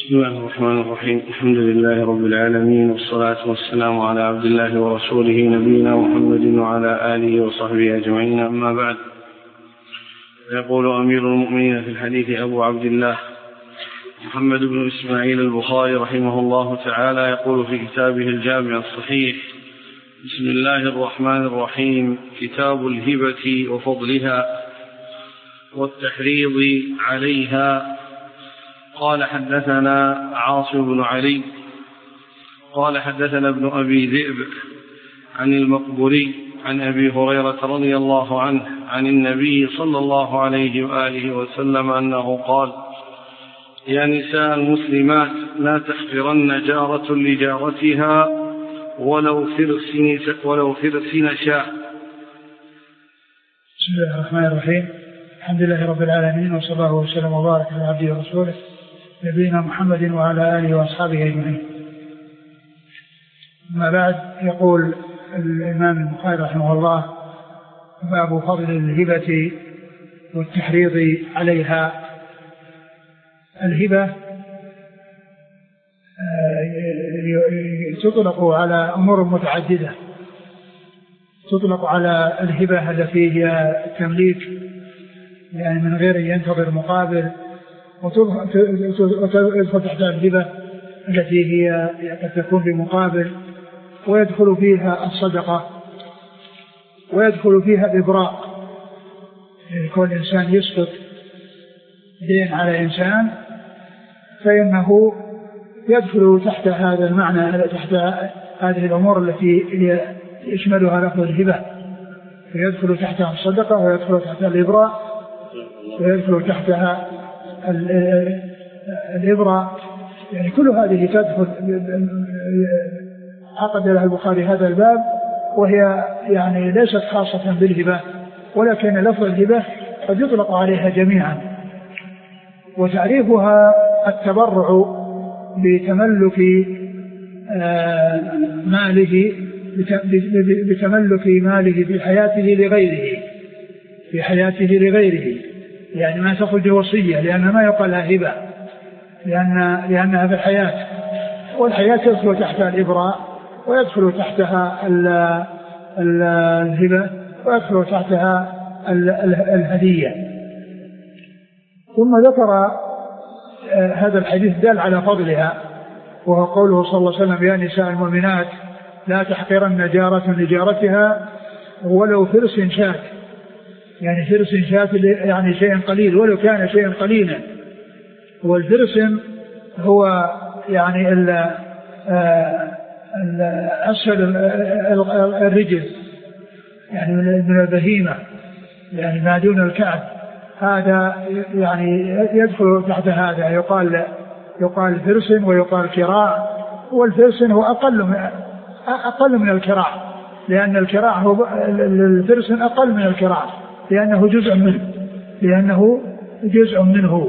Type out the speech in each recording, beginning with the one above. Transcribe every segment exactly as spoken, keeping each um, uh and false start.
بسم الله الرحمن الرحيم. الحمد لله رب العالمين، والصلاة والسلام على عبد الله ورسوله نبينا محمد وعلى آله وصحبه أجمعين، أما بعد. يقول أمير المؤمنين في الحديث أبو عبد الله محمد بن إسماعيل البخاري رحمه الله تعالى، يقول في كتابه الجامع الصحيح: بسم الله الرحمن الرحيم. كتاب الهبة وفضلها والتحريض عليها. قال حدثنا عاصم بن علي قال حدثنا ابن أبي ذئب عن المقبري عن أبي هريرة رضي الله عنه عن النبي صلى الله عليه وآله وسلم أنه قال: يا نساء المسلمات لا تحقرن جارة لجارتها ولو فرس ولو فرس نشاء. بسم الله الرحمن الرحيم. الحمد لله رب العالمين، وصلى الله وسلم وبارك على عبده ورسوله نبينا محمد وعلى آله وأصحابه أجمعين. أما بعد، يقول الإمام البخاري رحمه الله: باب فضل الهبة والتحريض عليها. الهبة تطلق على أمور متعددة. تطلق على الهبة التي هي التمليك، يعني من غير أن ينتظر مقابل، وتدخل تحت الهبة التي هي قد تكون بمقابل، ويدخل فيها الصدقة، ويدخل فيها الإبراء. يعني كل إنسان يسقط دين على إنسان فإنه يدخل تحت هذا المعنى، تحت هذه الأمور التي يشملها لفظ الهبة، فيدخل تحتها الصدقة، ويدخل تحتها الإبراء، ويدخل تحتها الإبراء. يعني كل هذه تدخل. عقد له البخاري هذا الباب، وهي يعني ليست خاصة بالهبة، ولكن لفظ الهبة قد يطلق عليها جميعا. وتعريفها التبرع بتملك ماله بتملك ماله في حياته لغيره في حياته لغيره يعني ما تخرج وصية، لأن ما يقال لها هبة، لأن لأنها في الحياة، والحياة يدخل تحتها الإبراء، ويدخل تحتها الهبة، ويدخل تحتها الهدية. ثم ذكر هذا الحديث دال على فضلها، وهو قوله صلى الله عليه وسلم: يا نساء المؤمنات لا تحقرن جارة لجارتها ولو فرس شاة. يعني فرس شاة يعني شيء قليل، ولو كان شيء قليلا. والفرس هو يعني أسفل الرجل، يعني من البهيمة، يعني ما دون الكعب. هذا يعني يدخل تحت هذا. يقال يقال فرس ويقال كراع، والفرس هو أقل من أقل من الكراع، لأن الكراع هو الفرس أقل من الكراع، لأنه جزء منه لأنه جزء منه.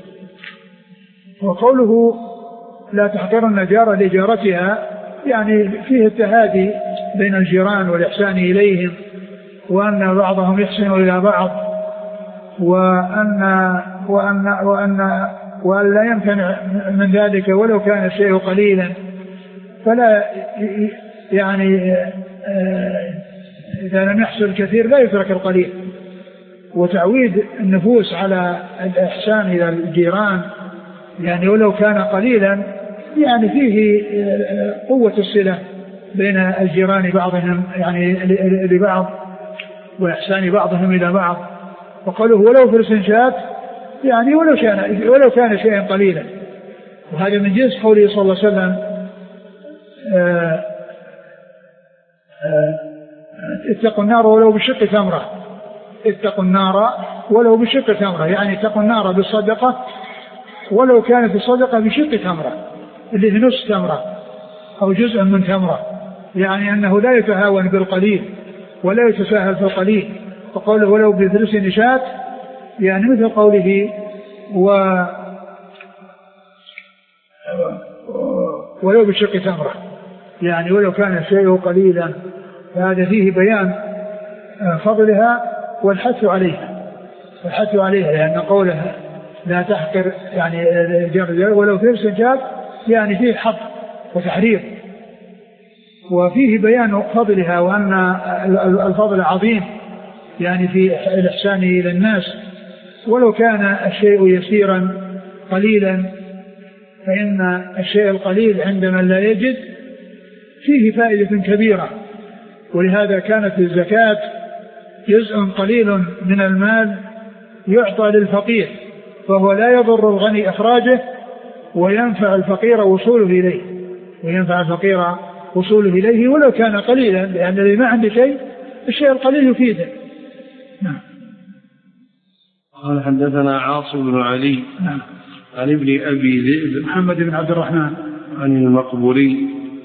وقوله لا تحقرن جارة لجارتها يعني فيه التهادي بين الجيران والإحسان إليهم، وأن بعضهم يحسن إلى بعض، وأن وأن وأن وأن لا يمتنع من ذلك ولو كان الشيء قليلا. فلا يعني إذا لم يحصل الكثير لا يترك القليل. وتعويد النفوس على الإحسان إلى الجيران يعني ولو كان قليلا، يعني فيه قوة الصلة بين الجيران بعضهم يعني لبعض، وإحسان بعضهم إلى بعض. وقالوا ولو فرس شاة يعني ولو كان ولو كان شيئا قليلا. وهذا من جنس قوله صلى الله عليه وسلم: آآ آآ اتقوا النار ولو بشق تمرة. اتقوا النار ولو بشق تمرة، يعني اتقوا النار بالصدقة ولو كانت الصدقة بشق تمرة، اللي في نصف تمرة أو جزء من تمرة، يعني أنه لا يتهاون بالقليل ولا يتساهل في القليل. وقوله ولو بفرس نشاة يعني مثل قوله و ولو بشق تمرة، يعني ولو كان الشيء قليلا. فهذا فيه بيان فضلها والحث عليها والحث عليها لأن قوله لا تحقر يعني جار ولو فرس جاب، يعني فيه حظ وتحرير، وفيه بيان فضلها وأن الفضل عظيم يعني في الإحسان إلى الناس، ولو كان الشيء يسيرا قليلا، فإن الشيء القليل عندما لا يجد فيه فائدة كبيرة. ولهذا كانت الزكاة جزء قليل من المال يعطى للفقير، فهو لا يضر الغني إخراجه وينفع الفقير وصوله إليه وينفع الفقير وصوله إليه ولو كان قليلا، لأن اللي ما عنده شيء الشيء القليل يفيده. نعم. قال حدثنا عاصم بن علي نعم. عن ابن أبي ذئب محمد بن عبد الرحمن عن المقبري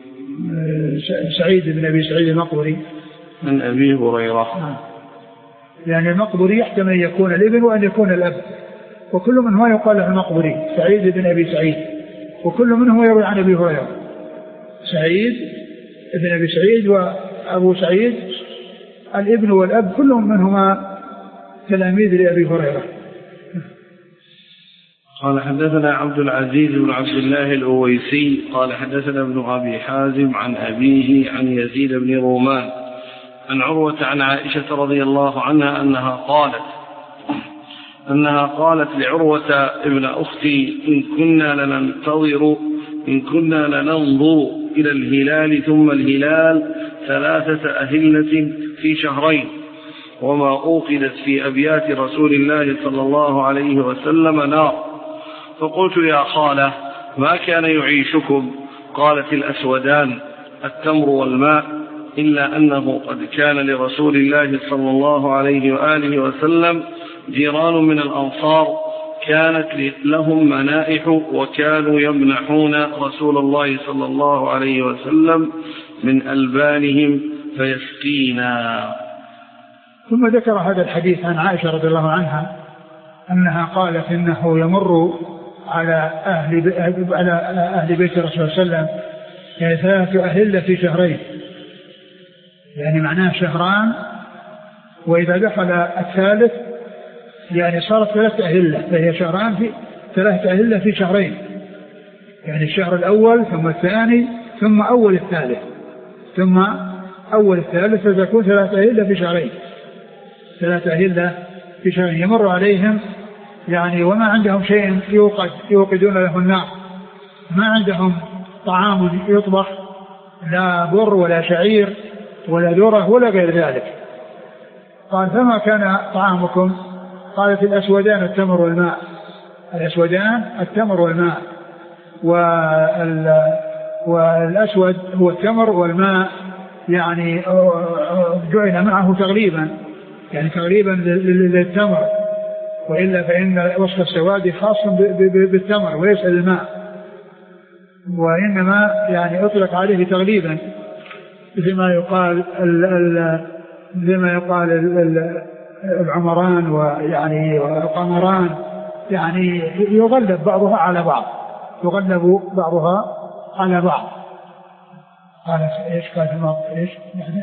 سعيد بن أبي سعيد المقبري عن أبي هريرة. نعم. يعني المقبري يحتمل أن يكون الابن وأن يكون الأب، وكل منهما يقال له المقبري، سعيد بن أبي سعيد، وكل منهما يروي عن أبي هريرة. سعيد بن أبي سعيد وأبو سعيد الابن والأب كلهم منهما تلاميذ لأبي هريرة. قال حدثنا عبد العزيز بن عبد الله الأويسي قال حدثنا ابن أبي حازم عن أبيه عن يزيد بن رومان عن عروة عن عائشة رضي الله عنها أنها قالت أنها قالت لعروة ابن أختي إن كنا لننتظر إن كنا لننظر إلى الهلال ثم الهلال ثلاثة أهلة في شهرين وما أوقدت في أبيات رسول الله صلى الله عليه وسلم نار، فقلت يا خالة ما كان يعيشكم؟ قالت الأسودان التمر والماء، إلا أنه قد كان لرسول الله صلى الله عليه وآله وسلم جيران من الأنصار كانت لهم منائح وكانوا يمنحون رسول الله صلى الله عليه وسلم من ألبانهم فيسقينا. ثم ذكر هذا الحديث عن عائشة رضي الله عنها أنها قالت إنه يمر على أهل, على أهل بيت الرسول صلى الله عليه وسلم يعني ثلاثة أهلة في شهرين، يعني معناه شهران، وإذا دخل الثالث يعني صارت ثلاثة أهلة، فهي شهران في ثلاثة أهلة في شهرين، يعني الشهر الأول ثم الثاني ثم أول الثالث ثم أول الثالث، فتكون ثلاثة أهلة في شهرين ثلاثة أهلة في شهرين يمر عليهم يعني وما عندهم شيء يوقد يوقدون له النار، ما عندهم طعام يطبخ، لا بر ولا شعير ولا ذرة ولا غير ذلك. قال فما كان طعامكم؟ قالت الأسودان التمر والماء. الأسودان التمر والماء، والأسود هو التمر والماء يعني جعل معه تغليبا، يعني تغليبا للتمر، وإلا فإن وصف السواد خاص بالتمر وليس الماء، وإنما يعني أطلق عليه تغليبا زي ما يقال زي ما يقال العمران ويعني القمران، يعني يغلب بعضها على بعض يغلب بعضها على بعض. قال ايش قال في الموضوع ايش يعني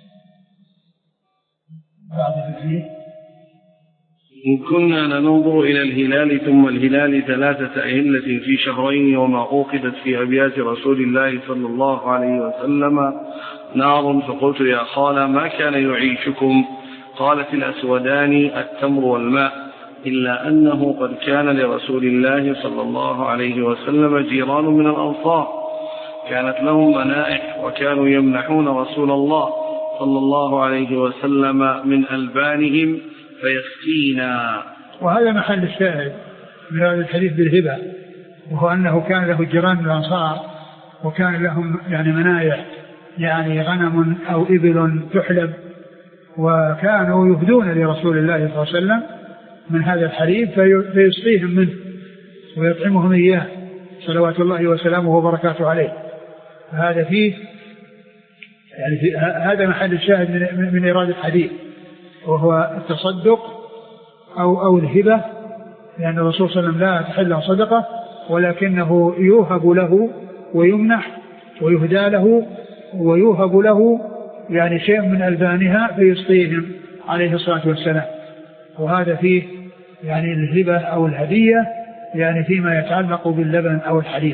بعض الفيه إن كنا لننظر إلى الهلال ثم الهلال ثلاثة أهلة في شهرين وما أوقدت في أبيات رسول الله صلى الله عليه وسلم نار، فقلت يا خالة ما كان يعيشكم؟ قالت الأسودان التمر والماء، إلا أنه قد كان لرسول الله صلى الله عليه وسلم جيران من الأنصار كانت لهم منائح وكانوا يمنحون رسول الله صلى الله عليه وسلم من ألبانهم فيسقينا. وهذا محل الشاهد من هذا الحديث بالهبة، وهو أنه كان له جيران من الأنصار وكان لهم يعني منايح، يعني غنم أو إبل تحلب، وكانوا يهدون لرسول الله صلى الله عليه وسلم من هذا الحليب فيسقيهم منه ويطعمهم إياه صلوات الله وسلامه وبركاته عليه. هذا فيه يعني في هذا محل الشاهد من, من إرادة الحديث، وهو التصدق أو, أو الهبة، لأن الرسول صلى الله عليه وسلم لا تحل له صدقة ولكنه يوهب له ويمنح ويهدى له ويوهب له يعني شيء من ألبانها فيسقيهم عليه الصلاة والسلام. وهذا فيه يعني الهبة أو الهدية يعني فيما يتعلق باللبن أو الحليب.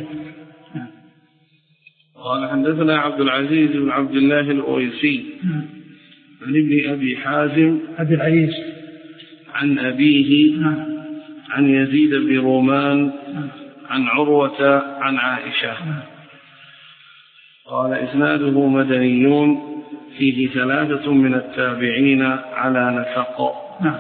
قال حدثنا عبد العزيز بن عبد الله الأويسي عن ابن أبي حازم أبي العيس عن أبيه عن يزيد بن رومان عن عروة عن عائشة. قال إسناده مدنيون فيه ثلاثة من التابعين على نسق.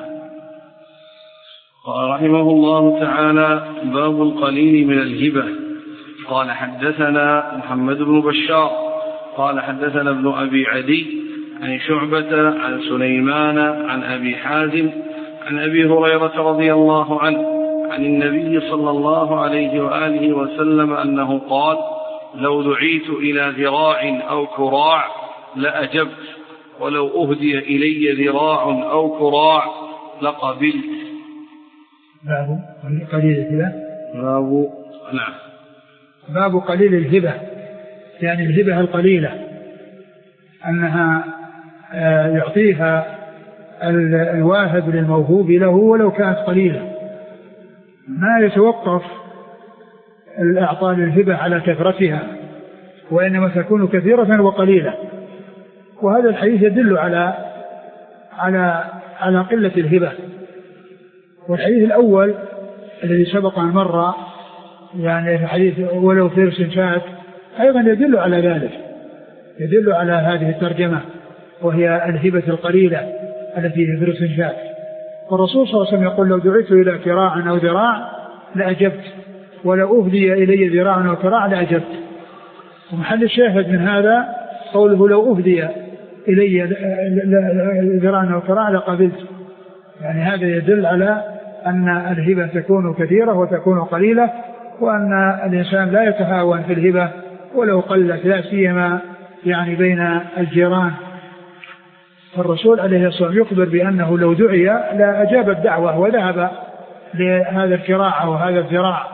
قال رحمه الله تعالى باب القليل من الهبة. قال حدثنا محمد بن بشار قال حدثنا ابن أبي عدي عن شعبة عن سليمان عن أبي حازم عن أبي هريرة رضي الله عنه عن النبي صلى الله عليه وآله وسلم أنه قال لو دعيت إلى ذراع أو كراع لأجبت ولو أهدي إلي ذراع أو كراع لقبلت. باب قليل الهبة. باب نعم باب قليل الهبة يعني الهبة القليلة أنها يعطيها الواهب للموهوب له ولو كانت قليلة، ما يتوقف الإعطاء للهبة على كثرتها وإنما تكون كثيرة وقليلة. وهذا الحديث يدل على على على قلة الهبة. والحديث الأول الذي سبق أن مر يعني في حديث ولو فرس شات أيضا يدل على ذلك، يدل على هذه الترجمة وهي الهبة القليلة التي في فرس شات. والرسول صلى الله عليه وسلم يقول لو دعيت إلى كراع أو ذراع لأجبت ولو أهدي إلي ذراع أو كراع لأجبت. ومحل الشاهد من هذا قوله لو أهدي إلي ذراع أو كراع لقبلت، يعني هذا يدل على أن الهبة تكون كثيرة وتكون قليلة، وأن الإنسان لا يتهاون في الهبة ولو قلت، لا سيما يعني بين الجيران. فالرسول عليه الصلاة والسلام يخبر بأنه لو دعي لا أجاب الدعوة وذهب لهذا الكراع أو هذا الذراع.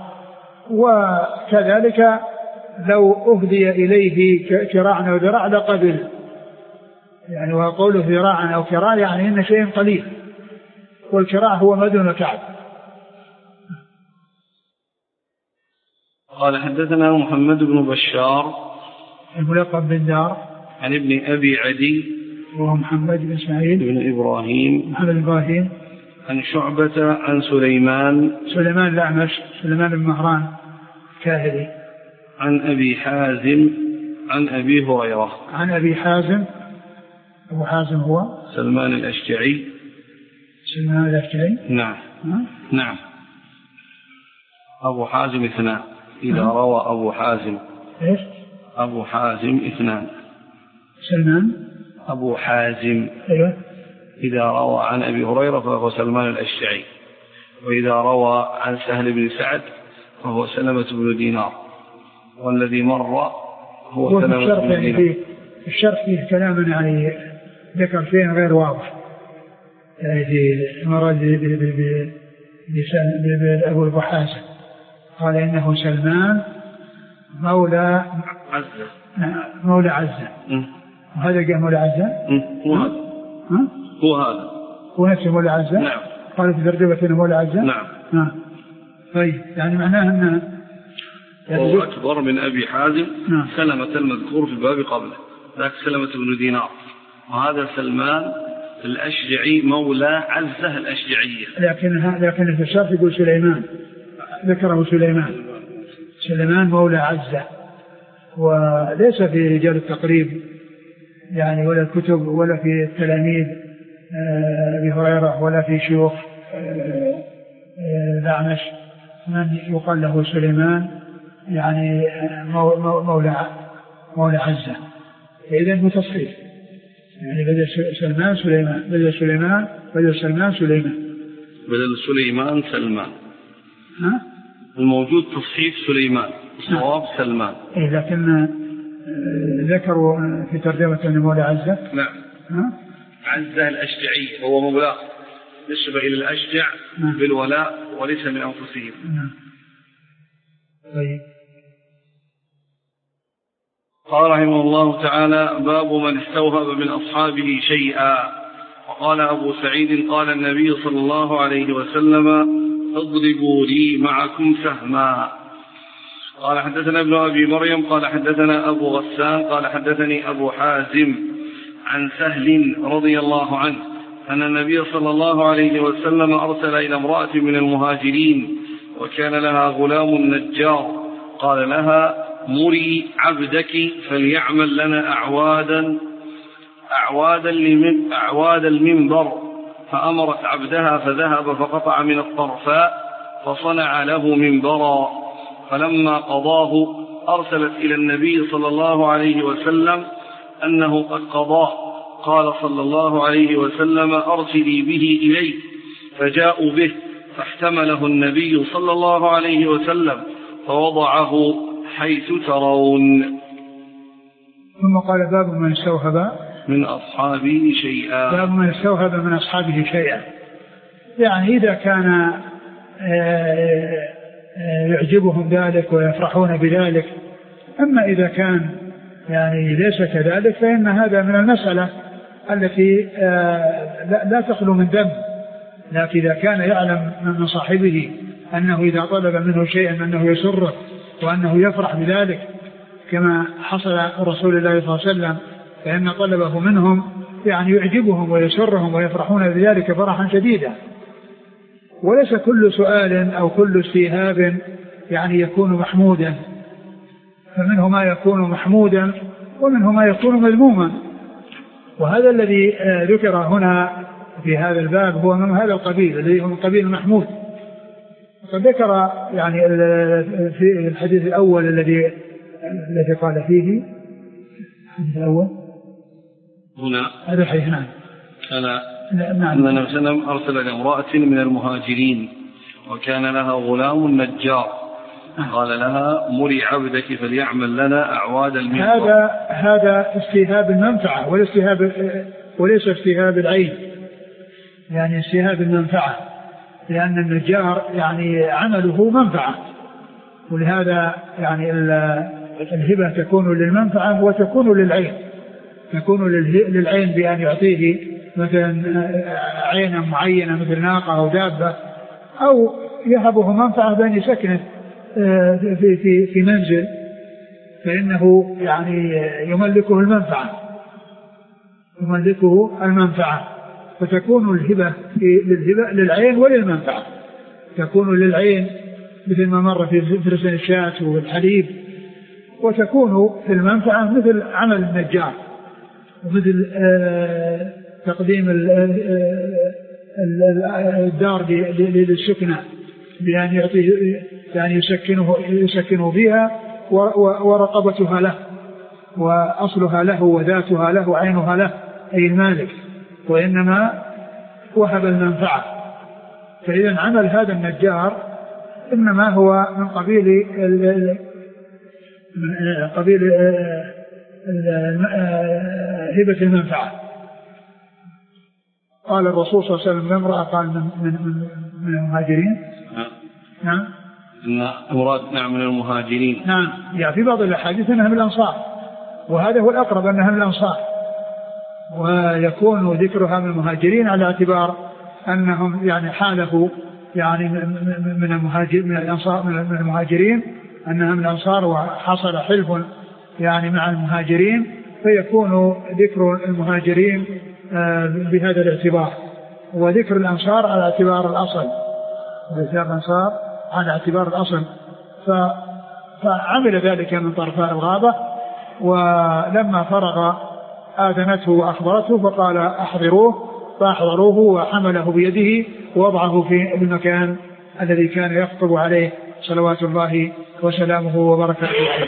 وكذلك لو أهدي إليه كراع أو ذراع لقبل، يعني وقوله ذراع أو كراع يعني إن شيء قليل، والكراع هو ما دون كعب. قال حدثنا محمد بن بشار الملقب بن دار عن ابن أبي عدي وهو محمد بن إسماعيل بن إبراهيم محمد إبراهيم عن شعبة عن سليمان سليمان الأعمش سليمان بن مهران كاهلي عن أبي حازم عن أبي هريرة عن أبي حازم. أبو حازم هو سلمان الأشجعي. سلمان الأشجعي نعم ها؟ نعم. أبو حازم اثنان إذا ها؟ روى أبو حازم إيش؟ أبو حازم اثنان. سلمان أبو حازم أيوه. إذا روى عن أبي هريرة فهو سلمان الأشجعي، وإذا روى عن سهل بن سعد فهو سلمة بن دينار، والذي مر هو سلمة بن يعني دينار. في الشرح فيه كلام يعني ذكر شيء غير واضح، يعني في مراد بأبو البحاسة قال إنه سلمان مولى عزة مولى عزة. وهذا قال مولى عزة هو هذا ها؟ هو هذا هو نفسه مولى عزة. نعم. قال في ترجمة مولى عزة. نعم. نعم. طيب يعني معناه أن هو أكبر من أبي حازم. نعم. سلمة المذكور في الباب قبله ذاك سلمة بن دينار، وهذا سلمان الأشجعي مولى عزة الأشجعية. لكن لكن في الشرح يقول سليمان، ذكره سليمان سليمان مولى عزة، وليس في رجال التقريب يعني ولا الكتب ولا في التلاميذ أبي هريرة ولا في شيوخ الأعمش من يقال له سليمان يعني مولى مولى عزة. إذن متصحيح يعني بدل سلمان سليمان بدل سليمان بدل سلمان سليمان بدل سليمان سلمان. ها؟ الموجود تصحيف سليمان صواب سلمان. إيه لكن ذكروا في ترجمة مولى عزة. نعم. ها؟ عزة الأشجعي هو مولاه نسبة إلى الأشجع نعم. بالولاء وليس من أنفسهم. نعم. طيب. قال رحمه الله تعالى باب من استوهب من أصحابه شيئا. وقال أبو سعيد قال النبي صلى الله عليه وسلم اضربوا لي معكم سهما. قال حدثنا ابن أبي مريم قال حدثنا أبو غسان قال حدثني أبو حازم عن سهل رضي الله عنه أن النبي صلى الله عليه وسلم أرسل إلى امرأة من المهاجرين وكان لها غلام نجار قال لها مري عبدك فليعمل لنا أعوادا أعوادا, أعواد المنبر، فأمرت عبدها فذهب فقطع من الطرفاء فصنع له منبرا، فلما قضاه أرسلت إلى النبي صلى الله عليه وسلم أنه قد قضاه، قال صلى الله عليه وسلم أرسلي به إليه، فجاءوا به فاحتمله النبي صلى الله عليه وسلم فوضعه حيث ترون. ثم قال باب من استوهب من أصحابه شيئا، باب من استوهب من أصحابه شيئا، يعني إذا كان يعجبهم ذلك ويفرحون بذلك. أما إذا كان يعني ليس كذلك فإن هذا من المسألة التي لا تخلو من ذنب، لكن إذا كان يعلم من صاحبه أنه إذا طلب منه شيئا أنه يسره وأنه يفرح بذلك كما حصل رسول الله صلى الله عليه وسلم، فإن طلبه منهم يعني يعجبهم ويسرهم ويفرحون بذلك فرحا شديدا. وليس كل سؤال أو كل استيهاب يعني يكون محمودا، فمنه ما يكون محمودا ومنه ما يكون مذموما، وهذا الذي ذكر هنا في هذا الباب هو من هذا القبيل الذي هو من قبيل محمود. وقد ذكر يعني في الحديث الأول الذي الذي قال فيه الحديث الأول هنا هذا الحديث نعم كان أن النبي صلى الله عليه وسلم أرسل لامرأة من المهاجرين وكان لها غلام نجار قال لها مري عبدك فليعمل لنا أعواد المنبر. هذا هذا استيهاب المنفعة والاستيهاب وليس استيهاب العين، يعني استيهاب المنفعة، لأن النجار يعني عمله منفعة، ولهذا يعني الهبة تكون للمنفعة وتكون للعين. تكون للعين بأن يعطيه مثلا عينا معينة مثل ناقة أو دابة، أو يهبه منفعة بأن يسكنه في في في منزل، فإنه يعني يملكه المنفعة يملكه المنفعة فتكون الهبة للهبة للعين وللمنفعة. تكون للعين مثل ما مر في فرس الشاة والحليب، وتكون في المنفعة مثل عمل النجار ومثل آه تقديم الدار للسكنة بأن يعطيه يعني يسكنه يسكنه بها ورقبتها له وأصلها له وذاتها له وعينها له أي المالك، وإنما وهب المنفعة. فإذا عمل هذا النجار إنما هو من قبيل قبيل هبة المنفعة. قال الرسول صلى الله عليه وسلم امرأة قال من, من, من المهاجرين نعم امرأة نعم من المهاجرين نعم، يعني في بعض الأحاديث أنها من الأنصار، وهذا هو الأقرب أنها من الأنصار، ويكون ذكرها من المهاجرين على اعتبار أنهم يعني حالفوا يعني من المهاجر من الأنصار من المهاجرين أنها من الأنصار وحصل حلف يعني مع المهاجرين، فيكون ذكر المهاجرين بهذا الاعتبار، وذكر الأنصار على اعتبار الأصل، وذكر الأنصار على اعتبار الأصل. فعمل ذلك من طرفاء الغابة، ولما فرغ آذنته وأخبرته فقال أحضروه، فأحضروه وحمله بيده ووضعه في المكان الذي كان يخطب عليه صلوات الله وسلامه وبركاته عليه.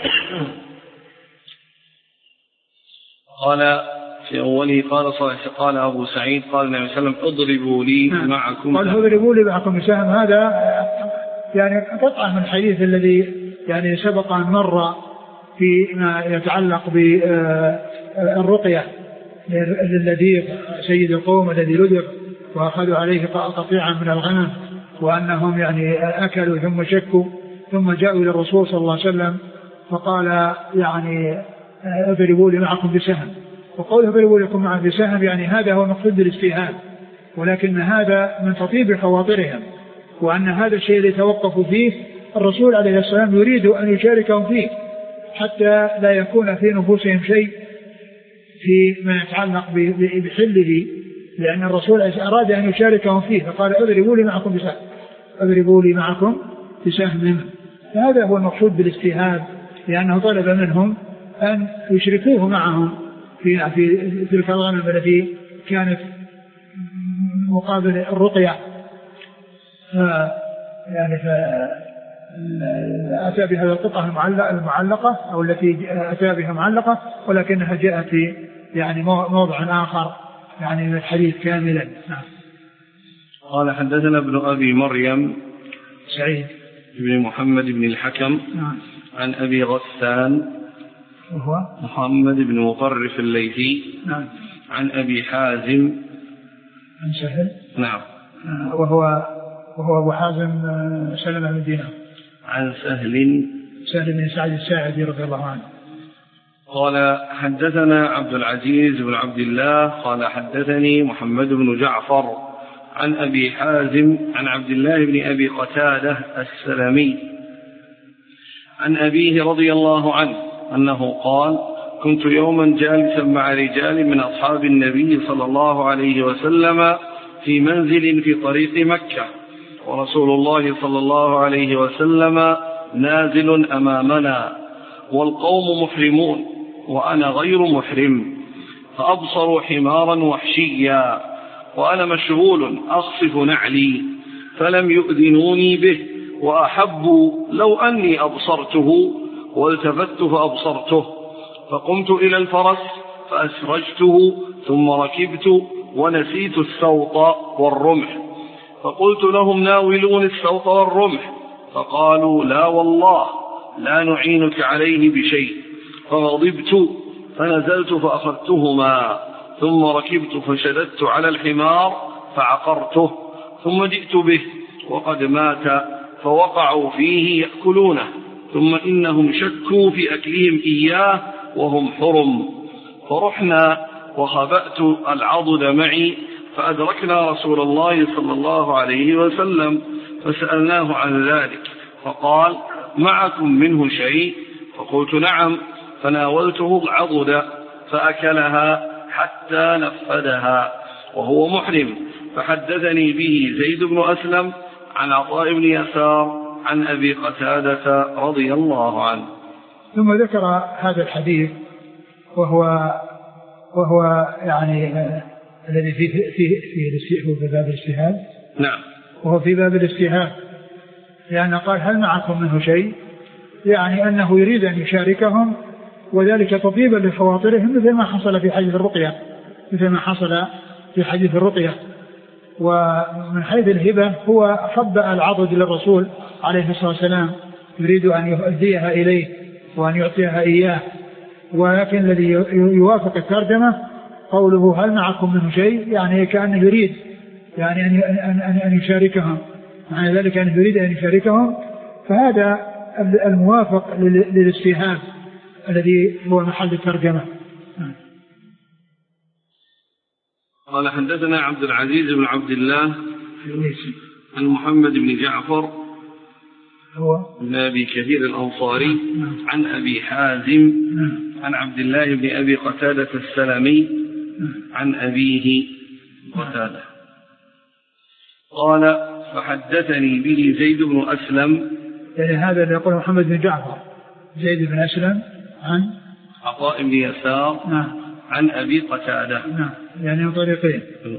قال في أوله قال صلى قال أبو سعيد قال النبي صلى الله عليه وسلم اضربوا لي معكم قال اضربوا لي معكم بسهم. هذا يعني قطعة من الحديث الذي يعني سبق أن مر فيما يتعلق بالرقية للذي سيد القوم الذي لدغ وأخذوا عليه قطيعا من الغنم، وأنهم يعني أكلوا ثم شكوا ثم جاءوا إلى الرسول صلى الله عليه وسلم فقال يعني اضربوا لي معكم بسهم. وقوله اضربوا لكم معهم بسهم يعني هذا هو مقصود بالاستيهاب، ولكن هذا من تطيب خواطرهم، وأن هذا الشيء اللي توقفوا فيه الرسول عليه السلام يريد أن يشاركهم فيه حتى لا يكون في نفوسهم شيء في ما يتعلق بحله، لأن الرسول أراد أن يشاركهم فيه فقال اضربوا لي معكم بسهم اضربوا لي معكم بسهم. هذا هو المقصود بالاستيهاب، لأنه طلب منهم أن يشركوه معهم في في تلك الغنم التي كانت مقابل الرقية، يعني فأتى بهذه القطعة المعلقة أو التي أتى بها معلقة، ولكنها جاءت في يعني موضع آخر يعني من الحديث كاملا. نعم. قال حدثنا ابن أبي مريم سعيد بن محمد بن الحكم نعم. عن أبي غسان وهو محمد بن مطرف الليثي نعم. عن أبي حازم عن سهل نعم وهو وهو أبو حازم سلمة بن دينار عن سهل سهل بن سعد الساعدي رضي الله عنه. قال حدثنا عبد العزيز بن عبد الله قال حدثني محمد بن جعفر عن أبي حازم عن عبد الله بن أبي قتادة السلمي عن أبيه رضي الله عنه أنه قال كنت يوما جالسا مع رجال من أصحاب النبي صلى الله عليه وسلم في منزل في طريق مكة، ورسول الله صلى الله عليه وسلم نازل أمامنا والقوم محرمون وأنا غير محرم، فأبصروا حمارا وحشيا وأنا مشغول أخصف نعلي فلم يؤذنوني به، وأحبوا لو أني أبصرته والتفت فأبصرته، فقمت إلى الفرس فأسرجته ثم ركبت ونسيت السوط والرمح، فقلت لهم ناولون السوط والرمح، فقالوا لا والله لا نعينك عليه بشيء، فغضبت فنزلت فأخذتهما ثم ركبت فشددت على الحمار فعقرته، ثم جئت به وقد مات فوقعوا فيه يأكلونه، ثم إنهم شكوا في أكلهم إياه وهم حرم، فرحنا وخبأت العضد معي فأدركنا رسول الله صلى الله عليه وسلم فسألناه عن ذلك فقال معكم منه شيء؟ فقلت نعم، فناولته العضد فأكلها حتى نفدها وهو محرم، فحدثني به زيد بن أسلم عن عطاء بن يسار عن أبي قتادة رضي الله عنه. ثم ذكر هذا الحديث وهو وهو يعني الذي في في في في باب الاجتهاد. نعم. وهو في باب الاجتهاد، لأن قال هل معكم منه شيء؟ يعني أنه يريد أن يشاركهم، وذلك تطيبا لخواطرهم مثل ما حصل في حديث الرقية مثل ما حصل في حديث الرقية. ومن حيث الهبة هو خبأ العضد للرسول عليه الصلاة والسلام يريد أن يؤديها إليه وأن يعطيها إياه، ولكن الذي يوافق الترجمة قوله هل معكم منه شيء، يعني كأنه يريد يعني أن أن أن يشاركهم، معنى ذلك أنه يريد أن يشاركهم، فهذا الموافق للاستيهاب الذي هو محل الترجمة. قال حدثنا عبد العزيز بن عبد الله عن محمد بن جعفر هو بن أبي كثير الأنصاري عن أبي حازم عن عبد الله بن أبي قتادة السلمي عن أبيه قتادة قال فحدثني به زيد بن أسلم، يعني هذا اللي يقول محمد بن جعفر زيد بن أسلم عن عطاء بن يسار نعم عن أبي قتادة نعم يعني طريقين.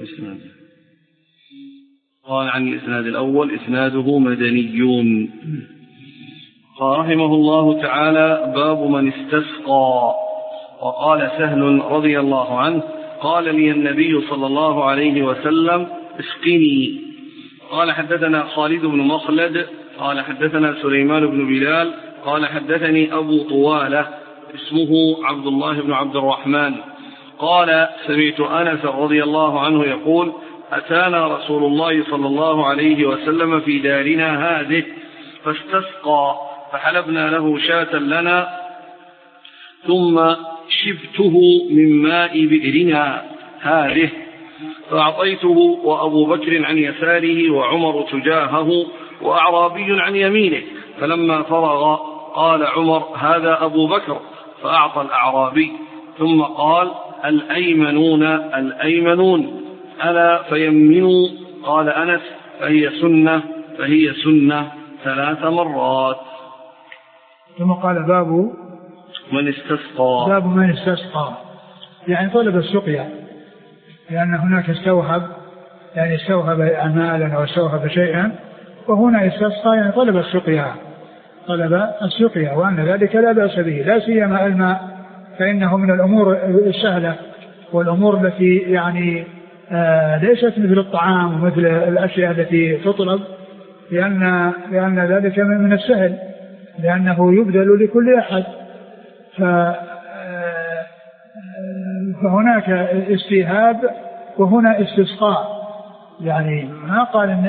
قال عن الإسناد الأول إسناده مدنيون. قال رحمه الله تعالى باب من استسقى. وقال سهل رضي الله عنه قال لي النبي صلى الله عليه وسلم اسقني. قال حدثنا خالد بن مخلد قال حدثنا سليمان بن بلال قال حدثني أبو طوالة اسمه عبد الله بن عبد الرحمن قال سمعت أنس رضي الله عنه يقول أتانا رسول الله صلى الله عليه وسلم في دارنا هذه فاستسقى فحلبنا له شاة لنا ثم شبته من ماء بئرنا هذه، فأعطيته وأبو بكر عن يساره وعمر تجاهه وأعرابي عن يمينه، فلما فرغ قال عمر هذا أبو بكر، فأعطى الأعرابي، ثم قال الأيمنون الأيمنون ألا فيمنوا. قال أنس فهي سنة فهي سنة ثلاث مرات. ثم قال باب من استسقى باب من استسقى يعني طلب السقيا، لأن هناك استوهب يعني استوهب أعمالا أو استوهب شيئا، وهنا استسقى يعني طلب السقيا طلب السقيا وأن ذلك لا بأس به، لا سيما الماء فإنه من الأمور السهلة والأمور التي يعني آه ليست مثل الطعام ومثل الأشياء التي تطلب، لأن, لأن ذلك من السهل لأنه يبذل لكل أحد. فهناك استيهاب وهنا استسقاء، يعني ما قال إن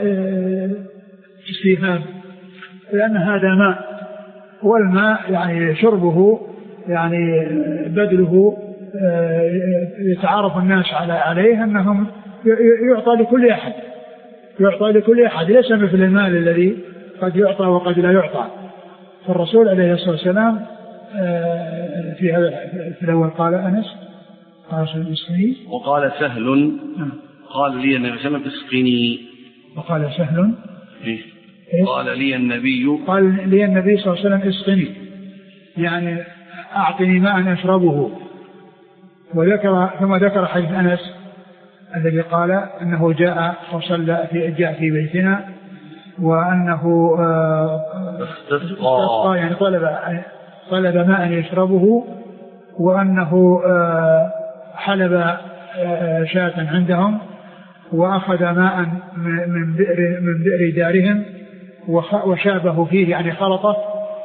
استيهاب لأن هذا ماء، والماء يعني شربه يعني بذله يتعارف الناس عليه أنهم يعطى لكل أحد يعطى لكل أحد ليس مثل المال الذي قد يعطى وقد لا يعطى. فالرسول عليه الصلاة والسلام في هذا في الأول قال أنس قال اسقني، وقال سهل قال لي النبي صلى الله عليه وسلم اسقني، وقال سهل إيه؟ قال لي النبي قال لي النبي صلى الله عليه وسلم اسقني يعني أعطني ماء أشربه. وذكر ثم ذكر حديث أنس الذي قال أنه جاء وصلى في جاء في بيتنا وأنه استسقى يعني طلب طلب ماء يشربه، وأنه حلب شاة عندهم وأخذ ماء من بئر من بئر دارهم وشابه فيه يعني خلطه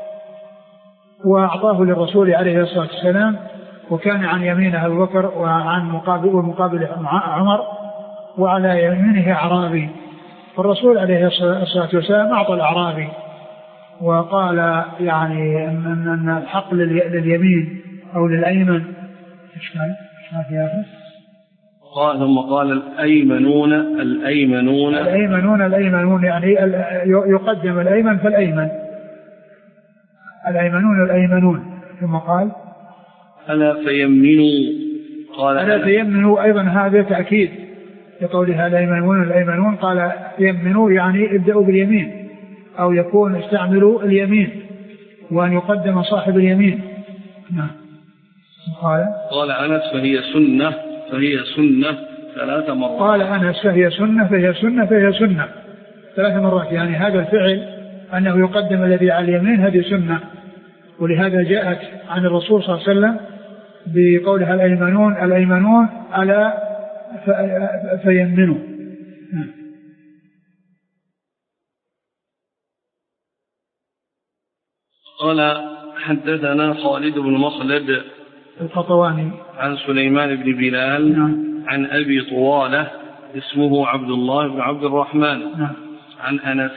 وأعطاه للرسول عليه الصلاة والسلام، وكان عن يمينه أبو بكر وعن مقابل ومقابل عمر وعلى يمينه أعرابي. فالرسول عليه الصلاة والسلام أعطى الأعرابي وقال يعني أن الحق لليمين أو للأيمن. إيش قال؟ قال ثم قال الأيمنون الأيمنون الأيمنون الأيمنون يعني يقدم الأيمن فالأيمن الأيمنون الأيمنون. ثم قال ألا فيمنوا قال ألا فيمنوا أيضا هذا تأكيد لقولها الأيمنون الأيمنون. قال يمنوا يعني ابدأوا باليمين أو يكون استعملوا اليمين وأن يقدم صاحب اليمين. نعم. قال قال أنس فهي سنة فهي سنة ثلاث مرات. قال أنس فهي سنة فهي سنة فهي سنة ثلاث مرات، يعني هذا الفعل أنه يقدم الذي على اليمين هذه سنة، ولهذا جاءت عن الرسول صلى الله عليه وسلم بقولها الأيمنون الأيمنون ألا فيمنوا. قال حدثنا خالد بن مخلد القطواني عن سليمان بن بلال نعم. عن أبي طوالة اسمه عبد الله بن عبد الرحمن نعم. عن أنس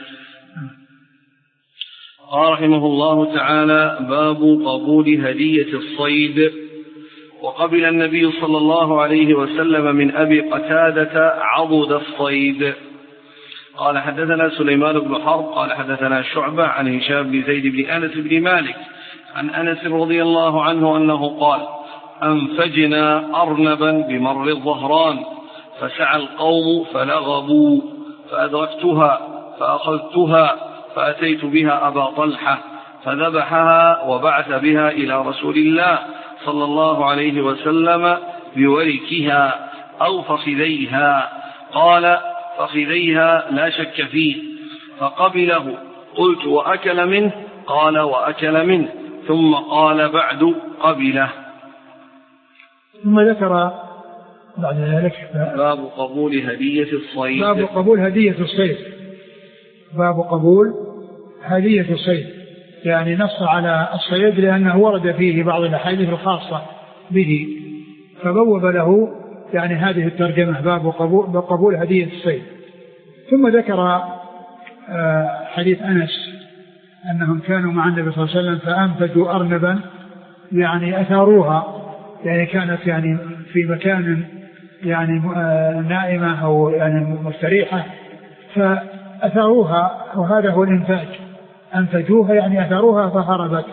قال رحمه الله تعالى باب قبول هدية الصيد. وقبل النبي صلى الله عليه وسلم من أبي قتادة عضد الصيد. قال حدثنا سليمان بن حرب قال حدثنا شعبة عن هشام بن زيد بن أنس بن مالك عن أنس رضي الله عنه أنه قال أنفجنا أرنبا بمر الظهران فسعى القوم فلغبوا فأدركتها فأخذتها فأتيت بها أبا طلحة فذبحها وبعث بها إلى رسول الله صلى الله عليه وسلم بوركها أو فخذيها. قال فخذيها لا شك فيه فقبله. قلت وأكل منه؟ قال وأكل منه. ثم قال بعد قبله. ثم ذكر بعد ذلك باب قبول هدية الصيد. باب قبول هدية الصيد باب قبول هدية الصيد يعني نص على الصيد لأنه ورد فيه بعض الأحاديث الخاصة به فبوب له يعني هذه الترجمة باب قبول, قبول هدية الصيد. ثم ذكر حديث أنس أنهم كانوا مع النبي صلى الله عليه وسلم فأنفجوا أرنبا يعني أثاروها يعني كانت يعني في مكان يعني نائمة أو يعني مستريحة فأثروها، وهذا هو الإنفاج، أنفجوها يعني أثروها فهربت.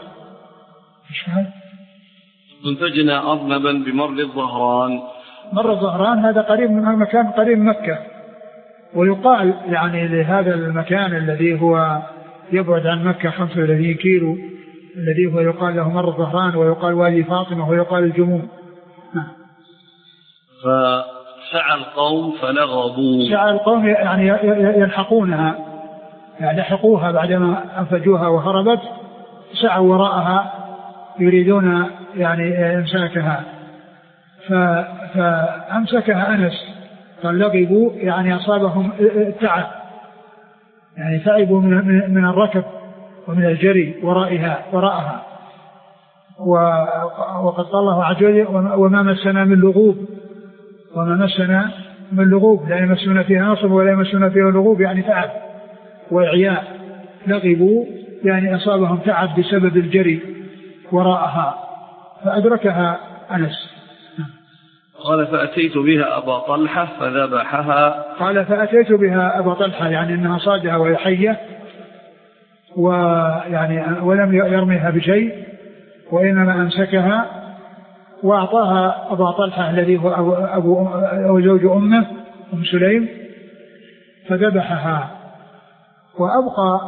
انفجنا أرنبا بمر الظهران. مر الظهران هذا قريب من مكان قريب من مكة، ويقال يعني لهذا المكان الذي هو يبعد عن مكة خمسة وثلاثين كيلو الذي هو يقال له مر الظهران، ويقال وادي فاطمة، ويقال الجموم. فسعى القوم فلغبوا. سعى القوم يعني يلحقونها، يعني لحقوها بعدما أنفجوها وهربت، سعوا وراءها يريدون يعني إمساكها، فأمسكها أنس قال لغبوا يعني أصابهم تعب، يعني تعبوا من الركض ومن الجري ورائها وراءها. وقد قال الله عز وجل وما مسنا من لغوب، وما مسنا من لغوب لا يمسنا فيها نصب ولا يمسنا فيها لغوب، يعني تعب وإعياء. لغبوا يعني أصابهم تعب بسبب الجري وراءها، فأدركها أنس. قال فأتيت بها أبا طلحة فذبحها. قال فأتيت بها أبا طلحة يعني أنها صادها وهي حية، ويعني ولم يرميها بشيء، وإنما أمسكها وأعطاها أبا طلحة الذي هو أبو, أبو أو زوج أمه أم سليم، فذبحها وأبقى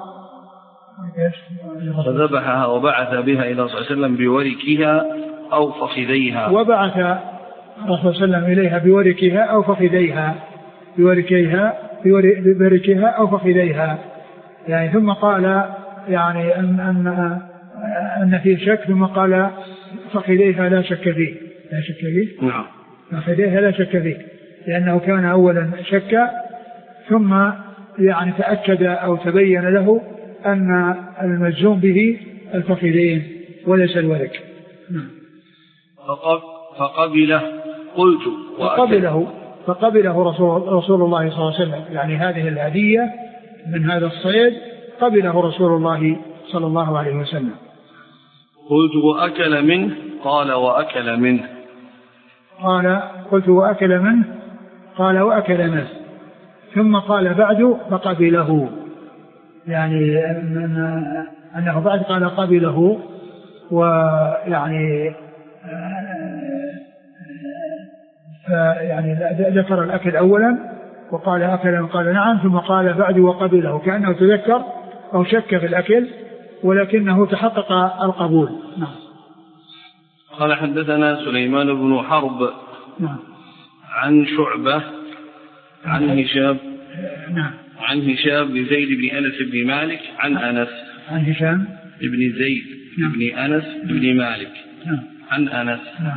فذبحها وبعث بها إلى صلى الله عليه وسلم بوركها أو فخذيها. وبعث الرسول صلى الله عليه وسلم إليها بوركها أو فخذيها، بوركيها بوركها أو فخذيها، يعني ثم قال يعني أن أن أن فيه شك، ثم قال فخذيها لا شك فيه، لا شك فيه. نعم. فخذيها لا شك فيه، لأنه كان أولا شك، ثم يعني تأكد أو تبين له أن المجزوم به الفخذين وليس الورك. نعم. فقبله قلت فقبله فقبله رسول, رسول الله صلى الله عليه وسلم، يعني هذه الهدية من هذا الصيد قبله رسول الله صلى الله عليه وسلم. قلت وأكل منه؟ قال وأكل منه. قال قلت وأكل منه؟ قال وأكل منه. ثم قال بعد فقبله، يعني أنه بعد قال قبله، ويعني يعني ذكر الأكل أولا وقال أكل، قال نعم، ثم قال بعد وقبله، كأنه تذكر أو شك في الأكل ولكنه تحقق القبول. نعم. قال حدثنا سليمان بن حرب نعم. عن شعبة عن هشام نعم. عن هشام بن زيد بن أنس بن مالك عن أنس عن هشام بن زيد نعم. بن أنس بن مالك نعم. عن أنس. نعم.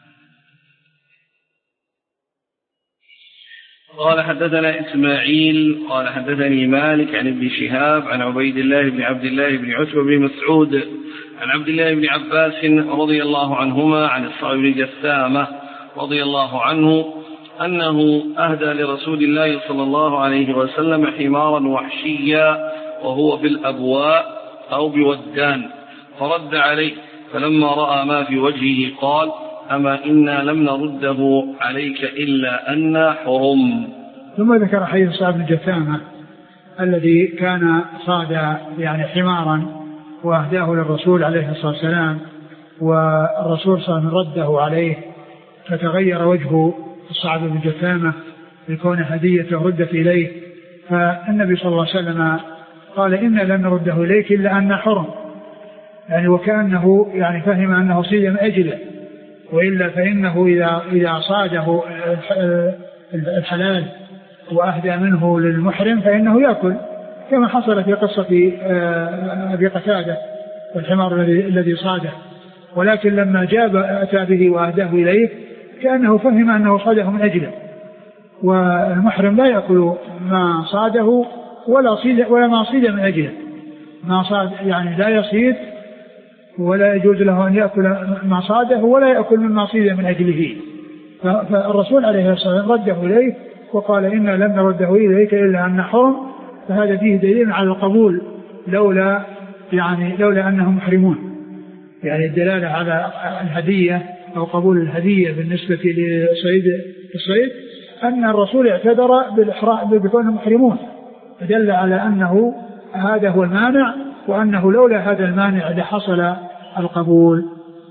قال حدثنا إسماعيل قال حدثني مالك عن ابن شهاب عن عبيد الله بن عبد الله بن عتبة بن مسعود عن عبد الله بن عباس رضي الله عنهما عن الصعب بن جثامة رضي الله عنه أنه أهدى لرسول الله صلى الله عليه وسلم حمارا وحشيا وهو بالأبواء أو بودان، فرد عليه، فلما رأى ما في وجهه قال أما إنا لم نرده عليك إلا أن حرم. ثم ذكر حديث الصعب بن جثامة الذي كان صاد يعني حمارا وأهداه للرسول عليه الصلاة والسلام، والرسول صلى الله عليه وسلم رده عليه، فتغير وجه الصعب بن جثامة لكون هديته ردت إليه، فالنبي صلى الله عليه وسلم قال إنا لم نرده إليك إلا أن حرم، يعني وكأنه يعني فهم أنه صيد من أجله، وإلا فإنه إذا, إذا صاده الحلال وأهدى منه للمحرم فإنه يأكل، كما حصل في قصة أبي قتادة والحمار الذي صاده، ولكن لما جاب أتى به وأهداه إليه كأنه فهم أنه صاده من أجله، والمحرم لا يأكل ما صاده ولا صيد ولا ما صيد من أجله، ما صاد يعني لا يصيد ولا يجوز له أن يأكل ما صاده ولا يأكل مما صيد من أجله. فالرسول عليه الصلاة والسلام رده إليه وقال إنا لم نرده إليك إلا أن حرم، فهذا فيه دليل على القبول لولا يعني لولا أنهم محرمون، يعني الدلالة على الهدية أو قبول الهدية بالنسبة لصيد الصيد أن الرسول اعتذر بالإحرام بكونهم محرمون، فدل على أنه هذا هو المانع، وأنه لولا هذا المانع لحصل القبول.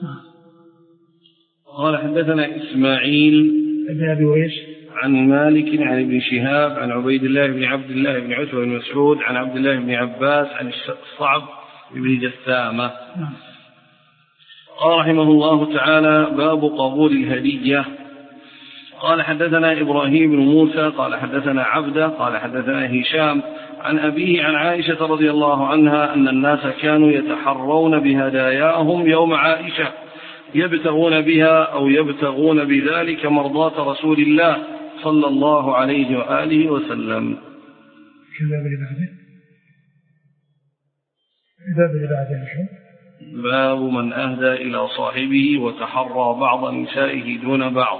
قال حدثنا إسماعيل ابن أبي ويش عن مالك عن ابن شهاب عن عبيد الله بن عبد الله بن عتبة بن مسعود عن عبد الله بن عباس عن الصعب بن جثامة. قال رحمه الله تعالى: باب قبول الهدية. قال حدثنا إبراهيم بن موسى قال حدثنا عبده قال حدثنا هشام عن أبيه عن عائشة رضي الله عنها أن الناس كانوا يتحرون بهداياهم يوم عائشة يبتغون بها أو يبتغون بذلك مرضاة رسول الله صلى الله عليه وآله وسلم. باب من أهدى إلى صاحبه وتحرى بعض نسائه دون بعض.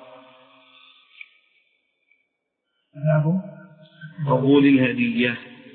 باب قبول الهدية.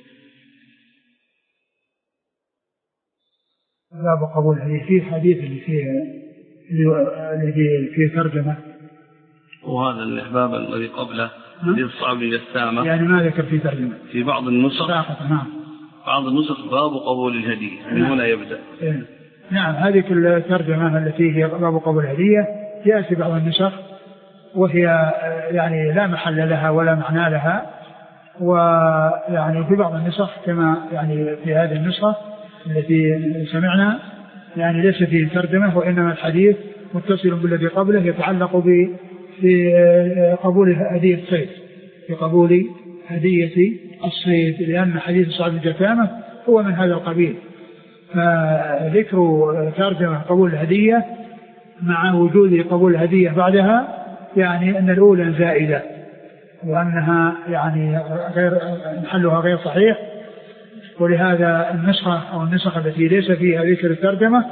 باب قبول الهدية. في حديث اللي فيه اللي فيه ترجمة، وهذا الباب الذي قبله حديث الصعب بن جثامة يعني ما ذكر فيه ترجمة في بعض النسخ. نعم بعض النسخ باب قبول الهدية من نعم. هنا يبدأ. نعم هذه الترجمة التي هي باب قبول الهدية جاءت في بعض النسخ، وهي يعني لا محل لها ولا معنى لها، ويعني في بعض النسخ كما يعني في هذه النسخة التي سمعنا يعني ليس فيه ترجمة، وإنما الحديث متصل بالذي قبله يتعلق بقبول هدية الصيد، بقبول هدية الصيد، لأن حديث صعب بن جثامة هو من هذا القبيل. فذكر ترجمة قبول الهدية مع وجود قبول الهدية بعدها يعني أن الأولى زائدة، وأنها يعني غير محلها غير صحيح، ولهذا النسخة أو النسخة التي ليس فيها ذكر الترجمة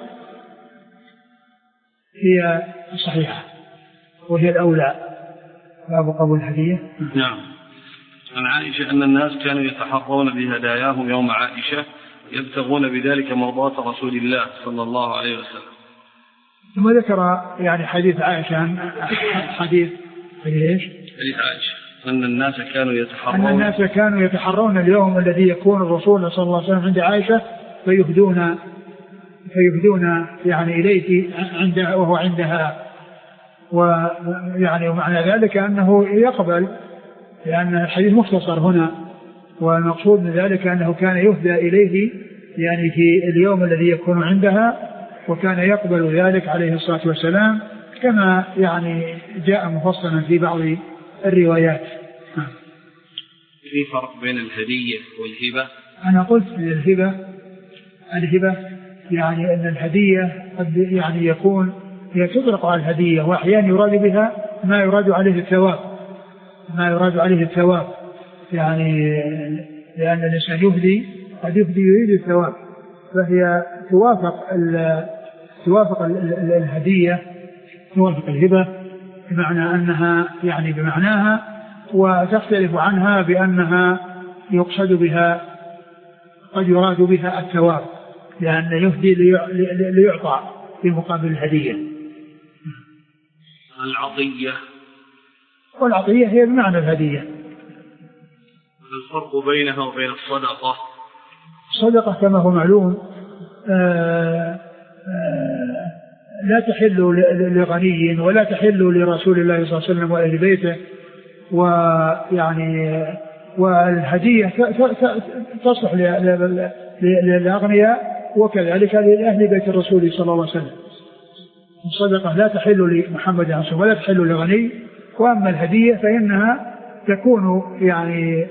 هي الصحيحة وهي الأولى. باب قبول الهدية. نعم. عن عائشة أن الناس كانوا يتحرون بهداياهم يوم عائشة يبتغون بذلك مرضاة رسول الله صلى الله عليه وسلم. ثم ذكر يعني حديث عائشة حديث ايش؟ حديث عائشة أن الناس كانوا يتحرون أن الناس كانوا يتحرون اليوم الذي يكون الرسول صلى الله عليه وسلم عند عائشة فيهدون فيهدون يعني إليه عند وهو عندها، ويعني ومعنى ذلك أنه يقبل، لأن الحديث مختصر هنا، والمقصود من ذلك أنه كان يهدى إليه يعني في اليوم الذي يكون عندها، وكان يقبل ذلك عليه الصلاة والسلام كما يعني جاء مفصلا في بعض الروايات. في فرق بين الهدية والهبة؟ أنا قلت الهبة الهبة يعني أن الهدية قد يعني يكون هي تطلق على الهدية، وأحيانا يراد بها ما يراد عليه الثواب، ما يراد عليه الثواب يعني لأن الإنسان يهدي قد يهدي يريد الثواب، فهي توافق ال توافق ال الهدية توافق الهبة بمعنى أنها يعني بمعناها، وتختلف عنها بأنها يقصد بها قد يراد بها الثواب، لأن يهدي ليعطى في مقابل الهدية. العطية والعطية هي بمعنى الهدية. الفرق بينها وبين الصدقة؟ الصدقة كما هو معلوم آآ آآ لا تحل لغني ولا تحل لرسول الله صلى الله عليه وسلم وأهل بيته، ويعني والهدية تصلح للأغنياء وكذلك لأهل بيت الرسول صلى الله عليه وسلم. الصدقة لا تحل لمحمد عصر ولا تحل لغني، وأما الهدية فإنها تكون يعني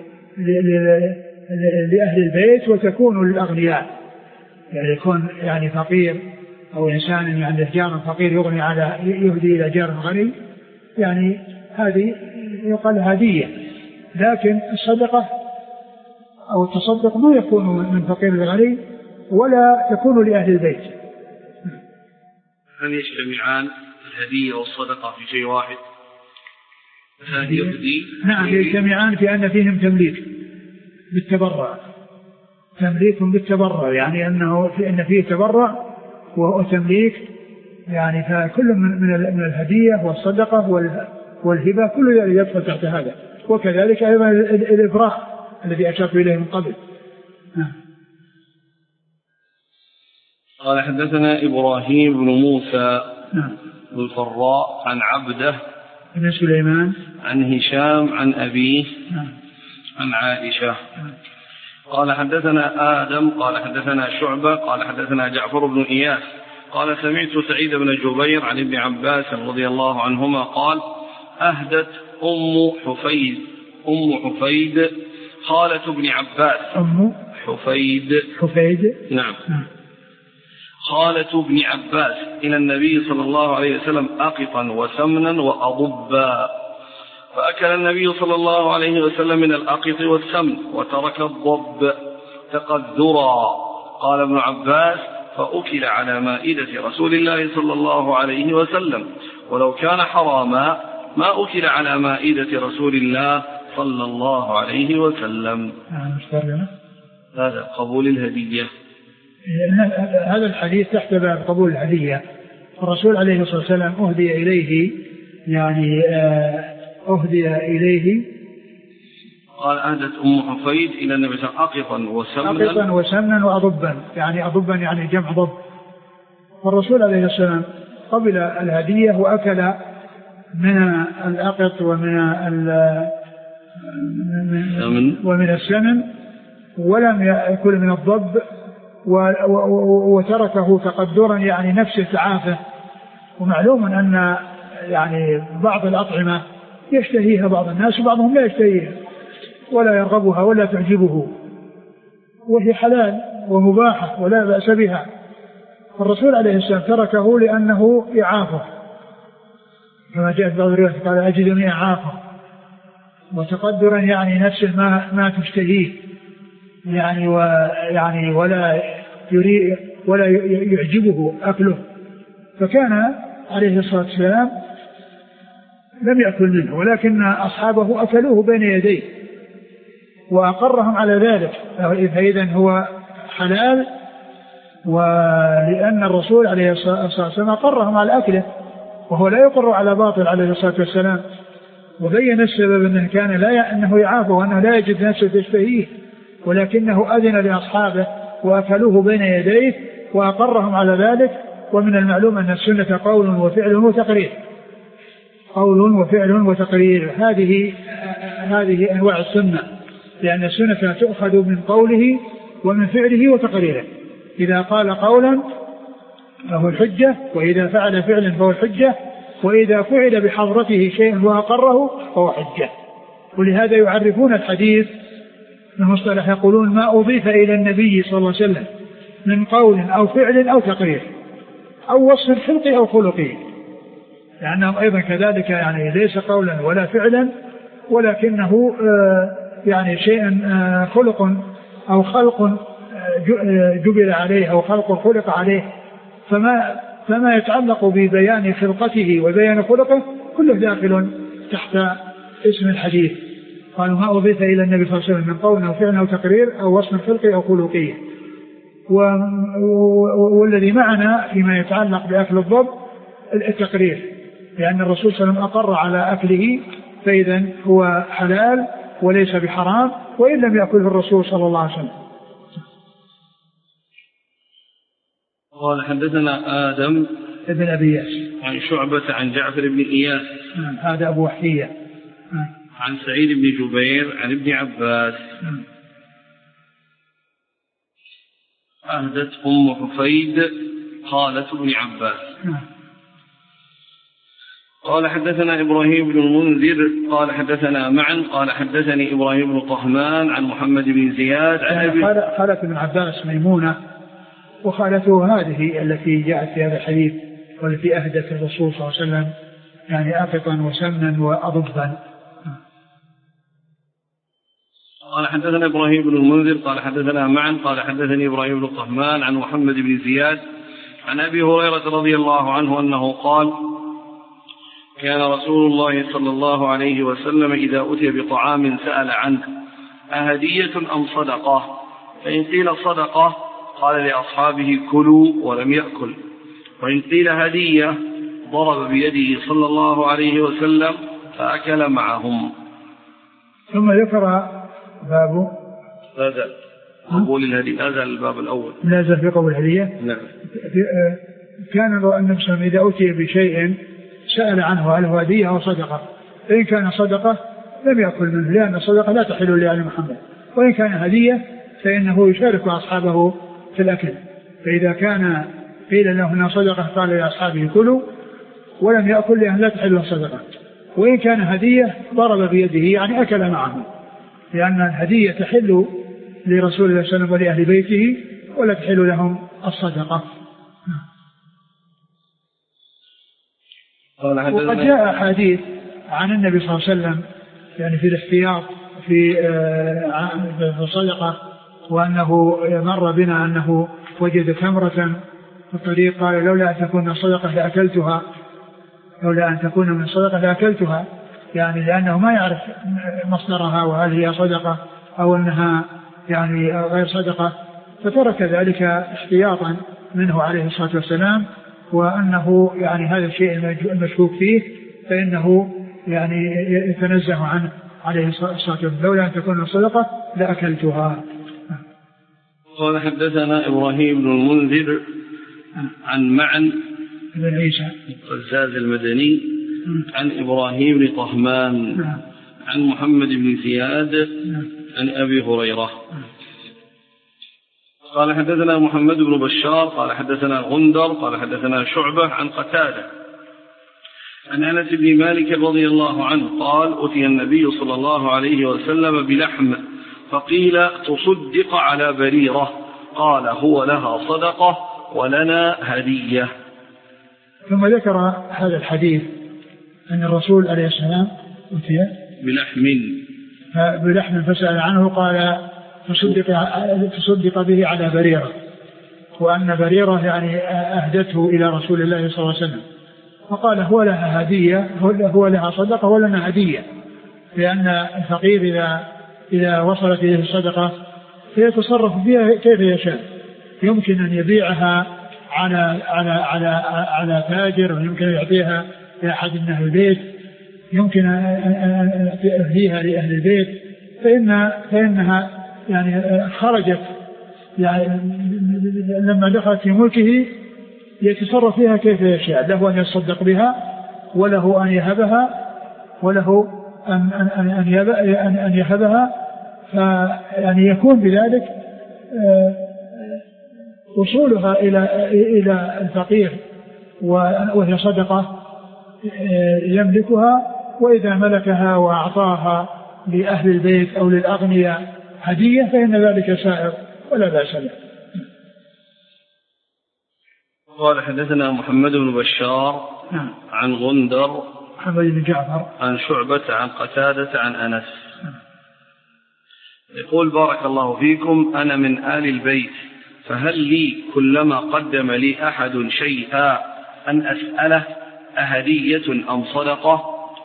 لأهل البيت وتكون للأغنياء، يعني يكون يعني فقير أو إنسان يعني جار فقير يغني على يهدي إلى جار غني، يعني هذه يقال هدية. لكن الصدقة أو التصدق ما يكون من فقير لغني ولا تكون لأهل البيت. هل يجتمعان الهدية والصدقة في شيء واحد؟ هذه يهدي؟ نعم يجتمعان في أن فيهم تمليك بالتبرع، تمليك بالتبرع، يعني أنه في أن فيه تبرع وهو تمليك يعني فكل من من الهدية والصدقة والهبة كل ذلك يدخل تحت هذا. وكذلك أيضا الإبراء الذي أشرت إليه من قبل. قال حدثنا إبراهيم بن موسى نعم. الفراء عن عبده بن سليمان عن هشام عن أبيه نعم. عن عائشة نعم. قال حدثنا آدم قال حدثنا شعبة قال حدثنا جعفر بن إياس قال سمعت سعيد بن جبير عن ابن عباس رضي الله عنهما قال أهدت أم حفيد أم حفيد خالة ابن عباس أم حفيد حفيد نعم خالة ابن عباس إلى النبي صلى الله عليه وسلم أقطا وسمنا وأضبا فأكل النبي صلى الله عليه وسلم من الأقط والسمن وترك الضب تقذرا. قال ابن عباس فأكل على مائدة رسول الله صلى الله عليه وسلم ولو كان حراما ما أكل على مائدة رسول الله صلى الله عليه وسلم. هذا قبول الهدية. هذا الحديث تحت باب قبول الهدية. الرسول عليه الصلاة والسلام أهدي إليه يعني أهدي إليه قال أهدت أم حفيد إلى النبي صلى الله عليه وسلم أقطا وسمنا أقطا وسمنا وأضبا يعني أضبا يعني جمع ضب. والرسول عليه السلام قبل الهدية وأكل من الأقط ومن ومن السمن ولم يأكل من الضب وتركه تقدرا يعني نفس التعافة. ومعلوم أن يعني بعض الأطعمة يشتهيها بعض الناس وبعضهم لا يشتهيها ولا يرغبها ولا تعجبه وهي حلال ومباحة ولا بأس بها. الرسول عليه السلام تركه لأنه يعافه كما جاء في بعض الروايات قال أجدني أعافه وتقدرا يعني نفس ما ما تشتهيه يعني ويعني ولا يريد ولا يعجبه أكله. فكان عليه الصلاة والسلام لم يأكل منه ولكن أصحابه أكلوه بين يديه وأقرهم على ذلك فإذا هو حلال. ولأن الرسول عليه الصلاة والسلام أقرهم على أكله وهو لا يقر على باطل عليه الصلاة والسلام. وبين السبب أنه كان لا أنه يعافه وأنه لا يجد نفسه تشتهيه ولكنه أذن لأصحابه وأكلوه بين يديه وأقرهم على ذلك. ومن المعلوم أن السنة قول وفعل وتقرير قول وفعل وتقرير هذه هذه أنواع السنة لأن السنة تؤخذ من قوله ومن فعله وتقريره. إذا قال قولا فهو الحجة وإذا فعل فعلا فهو الحجة وإذا فعل بحضرته شيء وأقره فهو حجة. ولهذا يعرفون الحديث من مصطلح يقولون ما أضيف إلى النبي صلى الله عليه وسلم من قول أو فعل أو تقرير أو وصف خلقي أو خلقي لأنه أيضا كذلك يعني ليس قولا ولا فعلا ولكنه يعني شيء خلق أو خلق جبل عليه أو خلق خلق عليه. فما فما يتعلق ببيان خلقته وبيان خلقه كله داخل تحت اسم الحديث. قالوا ما أضيف إلى النبي صلى الله عليه وسلم من قول أو فعل أو تقرير أو وصف خلقي أو خلقي. والذي معنا فيما يتعلق بأكل الضب التقرير لأن الرسول صلى الله عليه وسلم أقر على أكله فإذا هو حلال وليس بحرام وإن لم يأكله الرسول صلى الله عليه وسلم. قال حدثنا آدم ابن أبي ياس عن شعبة عن جعفر بن إياس هذا أبو وحية عن سعيد بن جبير عن ابن عباس أهدت أم حفيد خالة ابن عباس. قال حدثنا إبراهيم بن المنذر قال حدثنا معا قال حدثني إبراهيم بن طهمان عن محمد بن زياد عن أبي خالة ابن عباس ميمونة وخالته هذه التي جاءت في هذا الحديث والتي أهدت الرسول صلى الله عليه وسلم يعني أقطا وسمنا وأضبا. قال حدثنا إبراهيم بن المنذر قال حدثنا معا قال حدثني إبراهيم بن طهمان عن محمد بن زياد عن أبي هريرة رضي الله عنه أنه قال كان رسول الله صلى الله عليه وسلم إذا أتي بطعام سأل عنه أهدية أم صدقة فإن قيل صدقة قال لأصحابه كلوا ولم يأكل وإن قيل هدية ضرب بيده صلى الله عليه وسلم فأكل معهم. ثم ذكر باب هذا قبول الهدية، هذا الباب الأول نازل في قبول الهدية. نعم. كان النبي صلى الله عليه وسلم إذا أتي بشيء سأل عنه هل هو هدية أو صدقة، فإن كان صدقة لم يأكل منه لأن الصدقة لا تحل لآل محمد، وإن كان هدية فإنه يشارك أصحابه في الأكل. فإذا كان قيل له أنها صدقة قال لأصحابه كلوا ولم يأكل لأن لا تحل الصدقة، وإن كان هدية ضرب بيده يعني أكل معه، لأن الهدية تحل لرسول الله صلى الله عليه وسلم ولأهل بيته ولا تحل لهم الصدقة. وقد جاء حديث عن النبي صلى الله عليه وسلم يعني في الاحتياط في الصدقة، وأنه مر بنا أنه وجد تمرة في الطريق قال لولا أن تكون صدقة لأكلتها، لولا أن تكون من صدقة لأكلتها، يعني لأنه ما يعرف مصدرها وهل هي صدقة أو أنها يعني غير صدقة، فترك ذلك احتياطا منه عليه الصلاة والسلام، وأنه يعني هذا الشيء المشكوك فيه فإنه يعني يتنزه عنه عليه الصلاة والسلام، لولا أن تكون صدقة لأكلتها. قال حدثنا إبراهيم بن المنذر عن معن بن عيسى القزاز المدني عن إبراهيم بن طهمان عن محمد بن زياد عن أبي هريرة قال حدثنا محمد بن بشار قال حدثنا غندر قال حدثنا شعبة عن قتادة عن أنس بن مالك رضي الله عنه قال أتي النبي صلى الله عليه وسلم بلحم فقيل تصدق على بريرة قال هو لها صدقة ولنا هدية. ثم ذكر هذا الحديث أن الرسول عليه السلام أتي بلحم بلحم فسأل عنه قال تصدق, تصدق به على بريرة، وأن بريرة يعني أهدته إلى رسول الله صلى الله عليه وسلم، فقال هو لها هدية هو لها صدقة ولنا هدية، لأن الفقير إذا, إذا وصلت إليه الصدقة فيتصرف فيها كيف يشاء، يمكن أن يبيعها على, على, على, على تاجر، ويمكن أن يعطيها لأحد من أهل البيت، يمكن أن يهديها لأهل البيت، فإن فإنها يعني خرجت يعني لما دخلت في ملكه يتصرف فيها كيف يشاء، له أن يصدق بها وله أن يهبها وله أن, أن, أن, أن يهبها، فيعني يكون بذلك وصولها إلى إلى الفقير وهي صدقة يملكها، وإذا ملكها وأعطاها لأهل البيت أو للأغنياء هدية فإن ذلك سائر ولا بأس له. قال حدثنا محمد بن بشار نعم. عن غندر محمد بن جعفر عن شعبة عن قتادة عن أنس نعم. يقول بارك الله فيكم أنا من آل البيت، فهل لي كلما قدم لي أحد شيئا أن أسأله أهدية أم صدقة؟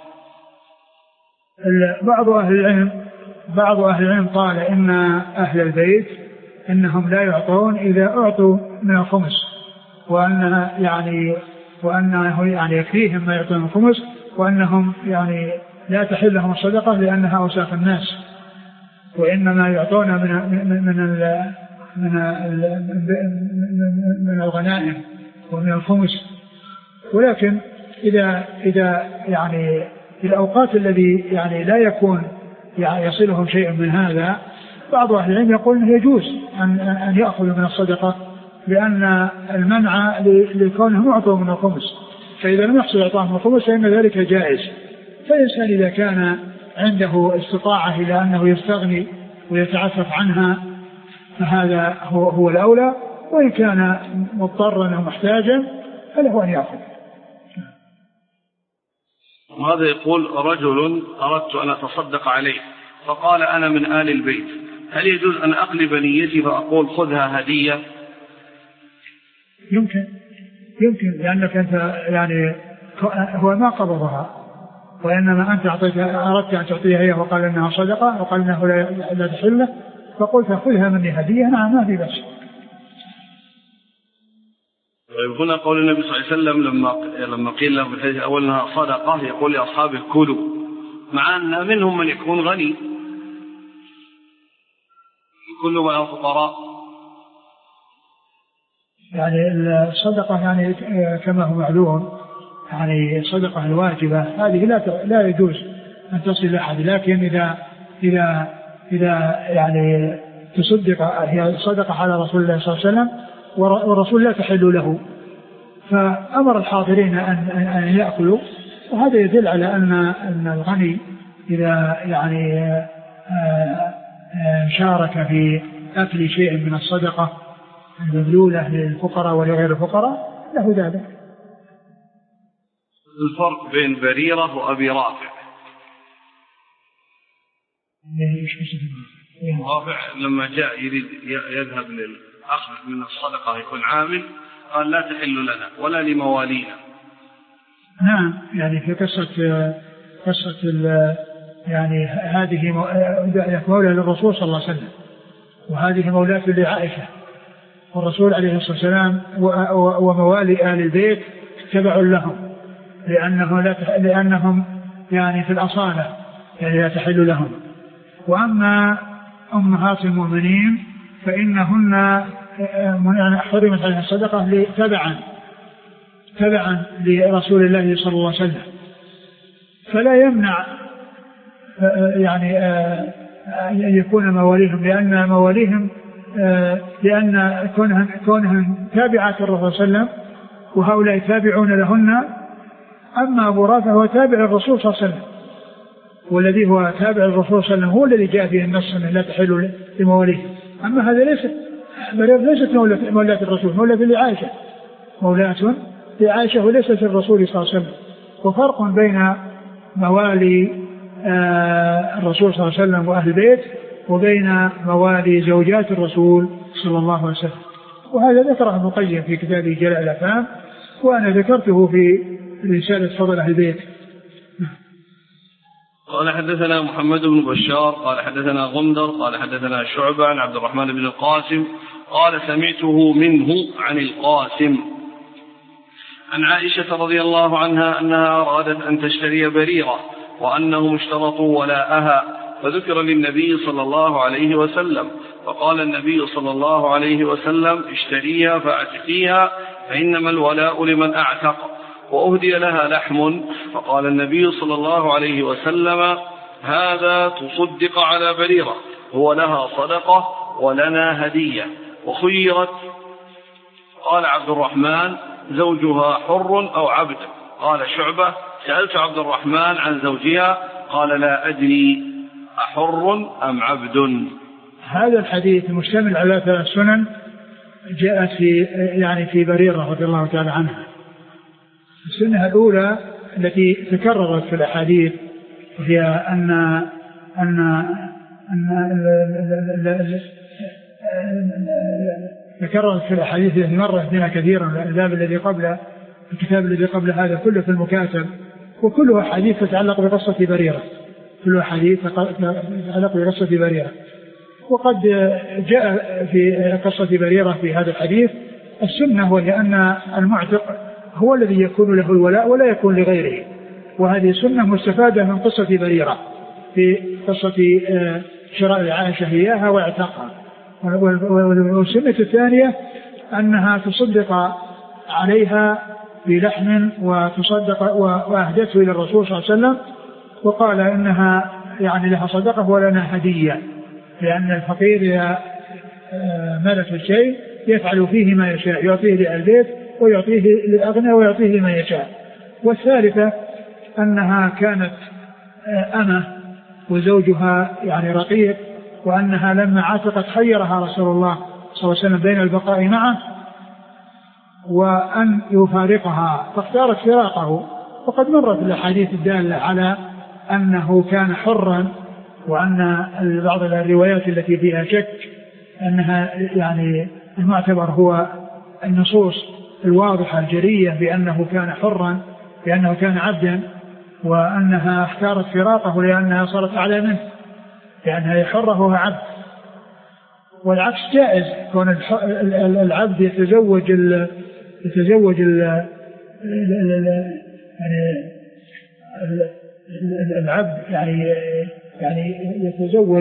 بعض أهل العلم بعض أهل العلم قال إن أهل البيت إنهم لا يعطون إذا أعطوا من الخمس، وأنها يعني وأنه يعني يكفيهم ما يعطون من الخمس، وأنهم يعني لا تحل لهم الصدقة لأنها أوساخ الناس، وإنما يعطون من من من من, من الغنائم ومن الخمس. ولكن إذا إذا يعني في الأوقات الذي يعني لا يكون يعني يصلهم شيء من هذا، بعض أهل العلم يقول أنه يجوز أن أن يأخذوا من الصدقة، لأن المنع لكونهم يعطوا من الخمس، فإذا لم يحصل إعطاء من الخمس فإن ذلك جائز. فالإنسان إذا كان عنده استطاعة إلى أنه يستغني ويتعفف عنها فهذا هو, هو الأولى، وإن كان مضطرا ومحتاجا فله أن يأخذ. وهذا يقول رجل أردت أن أتصدق عليه فقال أنا من آل البيت، هل يجوز أن أقلب نيتي فأقول خذها هدية؟ يمكن يمكن لأنك أنت يعني هو ما قبضها، وإنما أنت أردت أن تعطيها هي وقال إنها صدقة وقال إنه لا تحله، فقلت خذها مني هدية، نعم ما في بس. طيب هنا قول النبي صلى الله عليه وسلم لما لما قيل له في الحديث الأول أنها صدقة يقول لأصحابه كلوا، مع أن منهم من يكون غني كل ما هو فقراء. يعني الصدقة يعني كما هو معلوم يعني الصدقة الواجبة هذه لا لا يجوز أن تصل لأحد، لكن إذا إذا إذا يعني تصدق هي صدقة على رسول الله صلى الله عليه وسلم والرسول لا تحل له، فأمر الحاضرين أن أن يأكلوا، وهذا يدل على أن أن الغني إذا يعني شارك في أكل شيء من الصدقة المبذولة للفقراء ولغير الفقراء له ذلك. الفرق بين بريرة وأبي رافع. رافع لما جاء يريد يذهب للأخذ من الصدقة يكون عامل قال لا تحل لنا ولا لموالينا. نعم يعني في قصة قصة يعني هذه مولى للرسول صلى الله عليه وسلم وهذه مولاة لعائشة، والرسول عليه الصلاة والسلام وموالي آل البيت تبع لهم لأنه لا لأنهم يعني في الأصالة يعني لا تحل لهم. وأما أمهات المؤمنين فإنهن حرمت عليها الصدقة تبعا تبعا لرسول الله صلى الله عليه وسلم، فلا يمنع يعني أن يكون مواليهم لأن مواليهم لأن كونهم كونهم تابعات الرسول صلى الله عليه وسلم وهؤلاء تابعون لهن. أما أبو رافع هو تابع الرسول صلى الله عليه وسلم، والذي هو تابع الرسول صلى الله عليه وسلم هو الذي جاء فيه النص أنه لا تحل لمواليه. أما هذا ليست ليست مولاة الرسول، مولاة لعائشة، مولاة لعائشة وليست الرسول صلى الله عليه وسلم. وفرق بين موالي الرسول صلى الله عليه وسلم وأهل البيت وبين موالي زوجات الرسول صلى الله عليه وسلم، وهذا ذكره ابن القيم في كتابه جلاء الأفهام، وأنا ذكرته في رسالة فضل أهل البيت. قال حدثنا محمد بن بشار قال حدثنا غندر قال حدثنا شعبة عن عبد الرحمن بن القاسم قال سمعته منه عن القاسم عن عائشة رضي الله عنها أنها أرادت أن تشتري بريرة وأنهم اشترطوا ولاءها، فذكر للنبي صلى الله عليه وسلم، فقال النبي صلى الله عليه وسلم اشتريها فأعتقيها فإنما الولاء لمن أعتق، وأهدي لها لحم، فقال النبي صلى الله عليه وسلم هذا تصدق على بريرة هو لها صدقة ولنا هدية، وخيرت. قال عبد الرحمن زوجها حر أو عبد. قال شعبة سألت عبد الرحمن عن زوجها قال لا أدري أحر أم عبد. هذا الحديث مشتمل على ثلاث سنن جاءت في يعني في بريرة رضي الله تعالى عنها. السنة الأولى التي تكررت في الأحاديث هي أن أن أن تكررت في الأحاديث التي مرت بنا كثيرا، الباب الذي قبل الكتاب الذي قبل هذا كله في المكاتب، وكلها حديث تتعلق بقصة بريرة، كلها حديث تتعلق بقصة بريرة. وقد جاء في قصة بريرة في هذا الحديث السنة وهي أن المعتق هو الذي يكون له الولاء ولا يكون لغيره، وهذه سنة مستفادة من قصة بريرة في قصة شراء عائشة إياها واعتقها. والسنة الثانية أنها تصدق عليها بلحم وتصدق وأهدته إلى الرسول صلى الله عليه وسلم، وقال إنها يعني لها صدقة ولنا هدية، لأن الفقير إذا ملك الشيء يفعل فيه ما يشاء، يعطيه للبيت ويعطيه للأغنياء ويعطيه لما يشاء. والثالثة أنها كانت أمة وزوجها يعني رقيق، وأنها لما عاتقت خيرها رسول الله صلى الله عليه وسلم بين البقاء معه وأن يفارقها، فاختارت فراقه. وقد مرت الأحاديث الدالة على أنه كان حرا، وأن بعض الروايات التي فيها شك أنها يعني المعتبر هو النصوص الواضحة الجرية بأنه كان حرا، بأنه كان عبدا، وأنها اختارت فراقه لأنها صارت أعلى منه، لأنها حرة وهو عبد. والعكس جائز، كون العبد يتزوج يتزوج ال يعني العبد يعني يعني يتزوج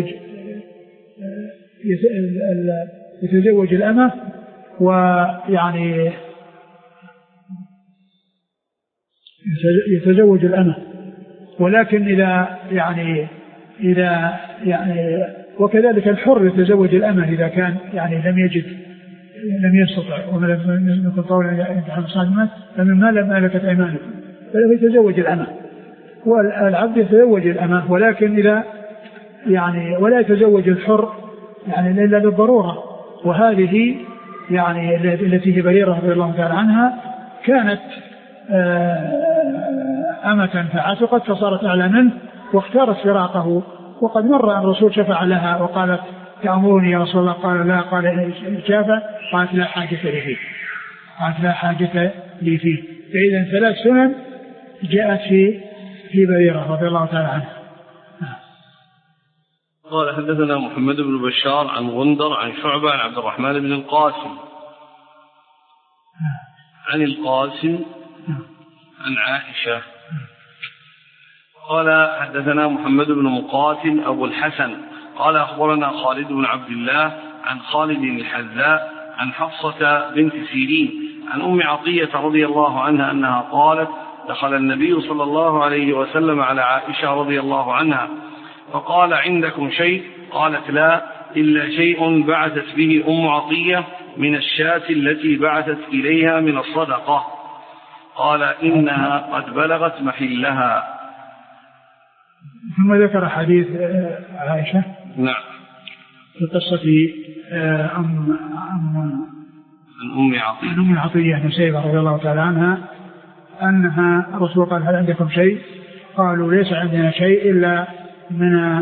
يتزوج الأمة ويعني يتزوج الأمة، ولكن إذا يعني إذا يعني وكذلك الحر يتزوج الأمة إذا كان يعني لم يجد لم يستطع ولم يكن طولا يتحمل صادمات فمما لم ملكت أيمانكم فله يتزوج الأمة، والعبد يتزوج الأمة، ولكن إذا يعني ولا يتزوج الحر يعني إلا للضرورة. وهذه يعني التي هي بريرة رضي الله تعالى عنها كانت أمة فعتقت فصارت أعلى منه واختارت فراقه، وقد مر أن الرسول شفع لها وقالت تأمرني يا رسول الله؟ قال لا، قال شافع، قالت لا حاجة لي فيه، قالت لا حاجة لي فيه. فإذا ثلاث سنن جاءت في في بريرة رضي الله تعالى عنها. قال حدثنا محمد بن بشار عن غندر عن شعبة عن عبد الرحمن بن القاسم عن القاسم عن عائشة قال حدثنا محمد بن مقاتل أبو الحسن قال أخبرنا خالد بن عبد الله عن خالد الحذاء عن حفصة بنت سيرين عن أم عطية رضي الله عنها أنها قالت دخل النبي صلى الله عليه وسلم على عائشة رضي الله عنها فقال عندكم شيء؟ قالت لا إلا شيء بعثت به أم عطية من الشاة التي بعثت إليها من الصدقة. قال إنها قد بلغت محلها. ثم ذكر حديث عائشة نعم في قصة أم أم أم عطية أم عطية نسيبة رضي الله تعالى عنها أنها الرسول قال هل عندكم شيء؟ قالوا ليس عندنا شيء إلا من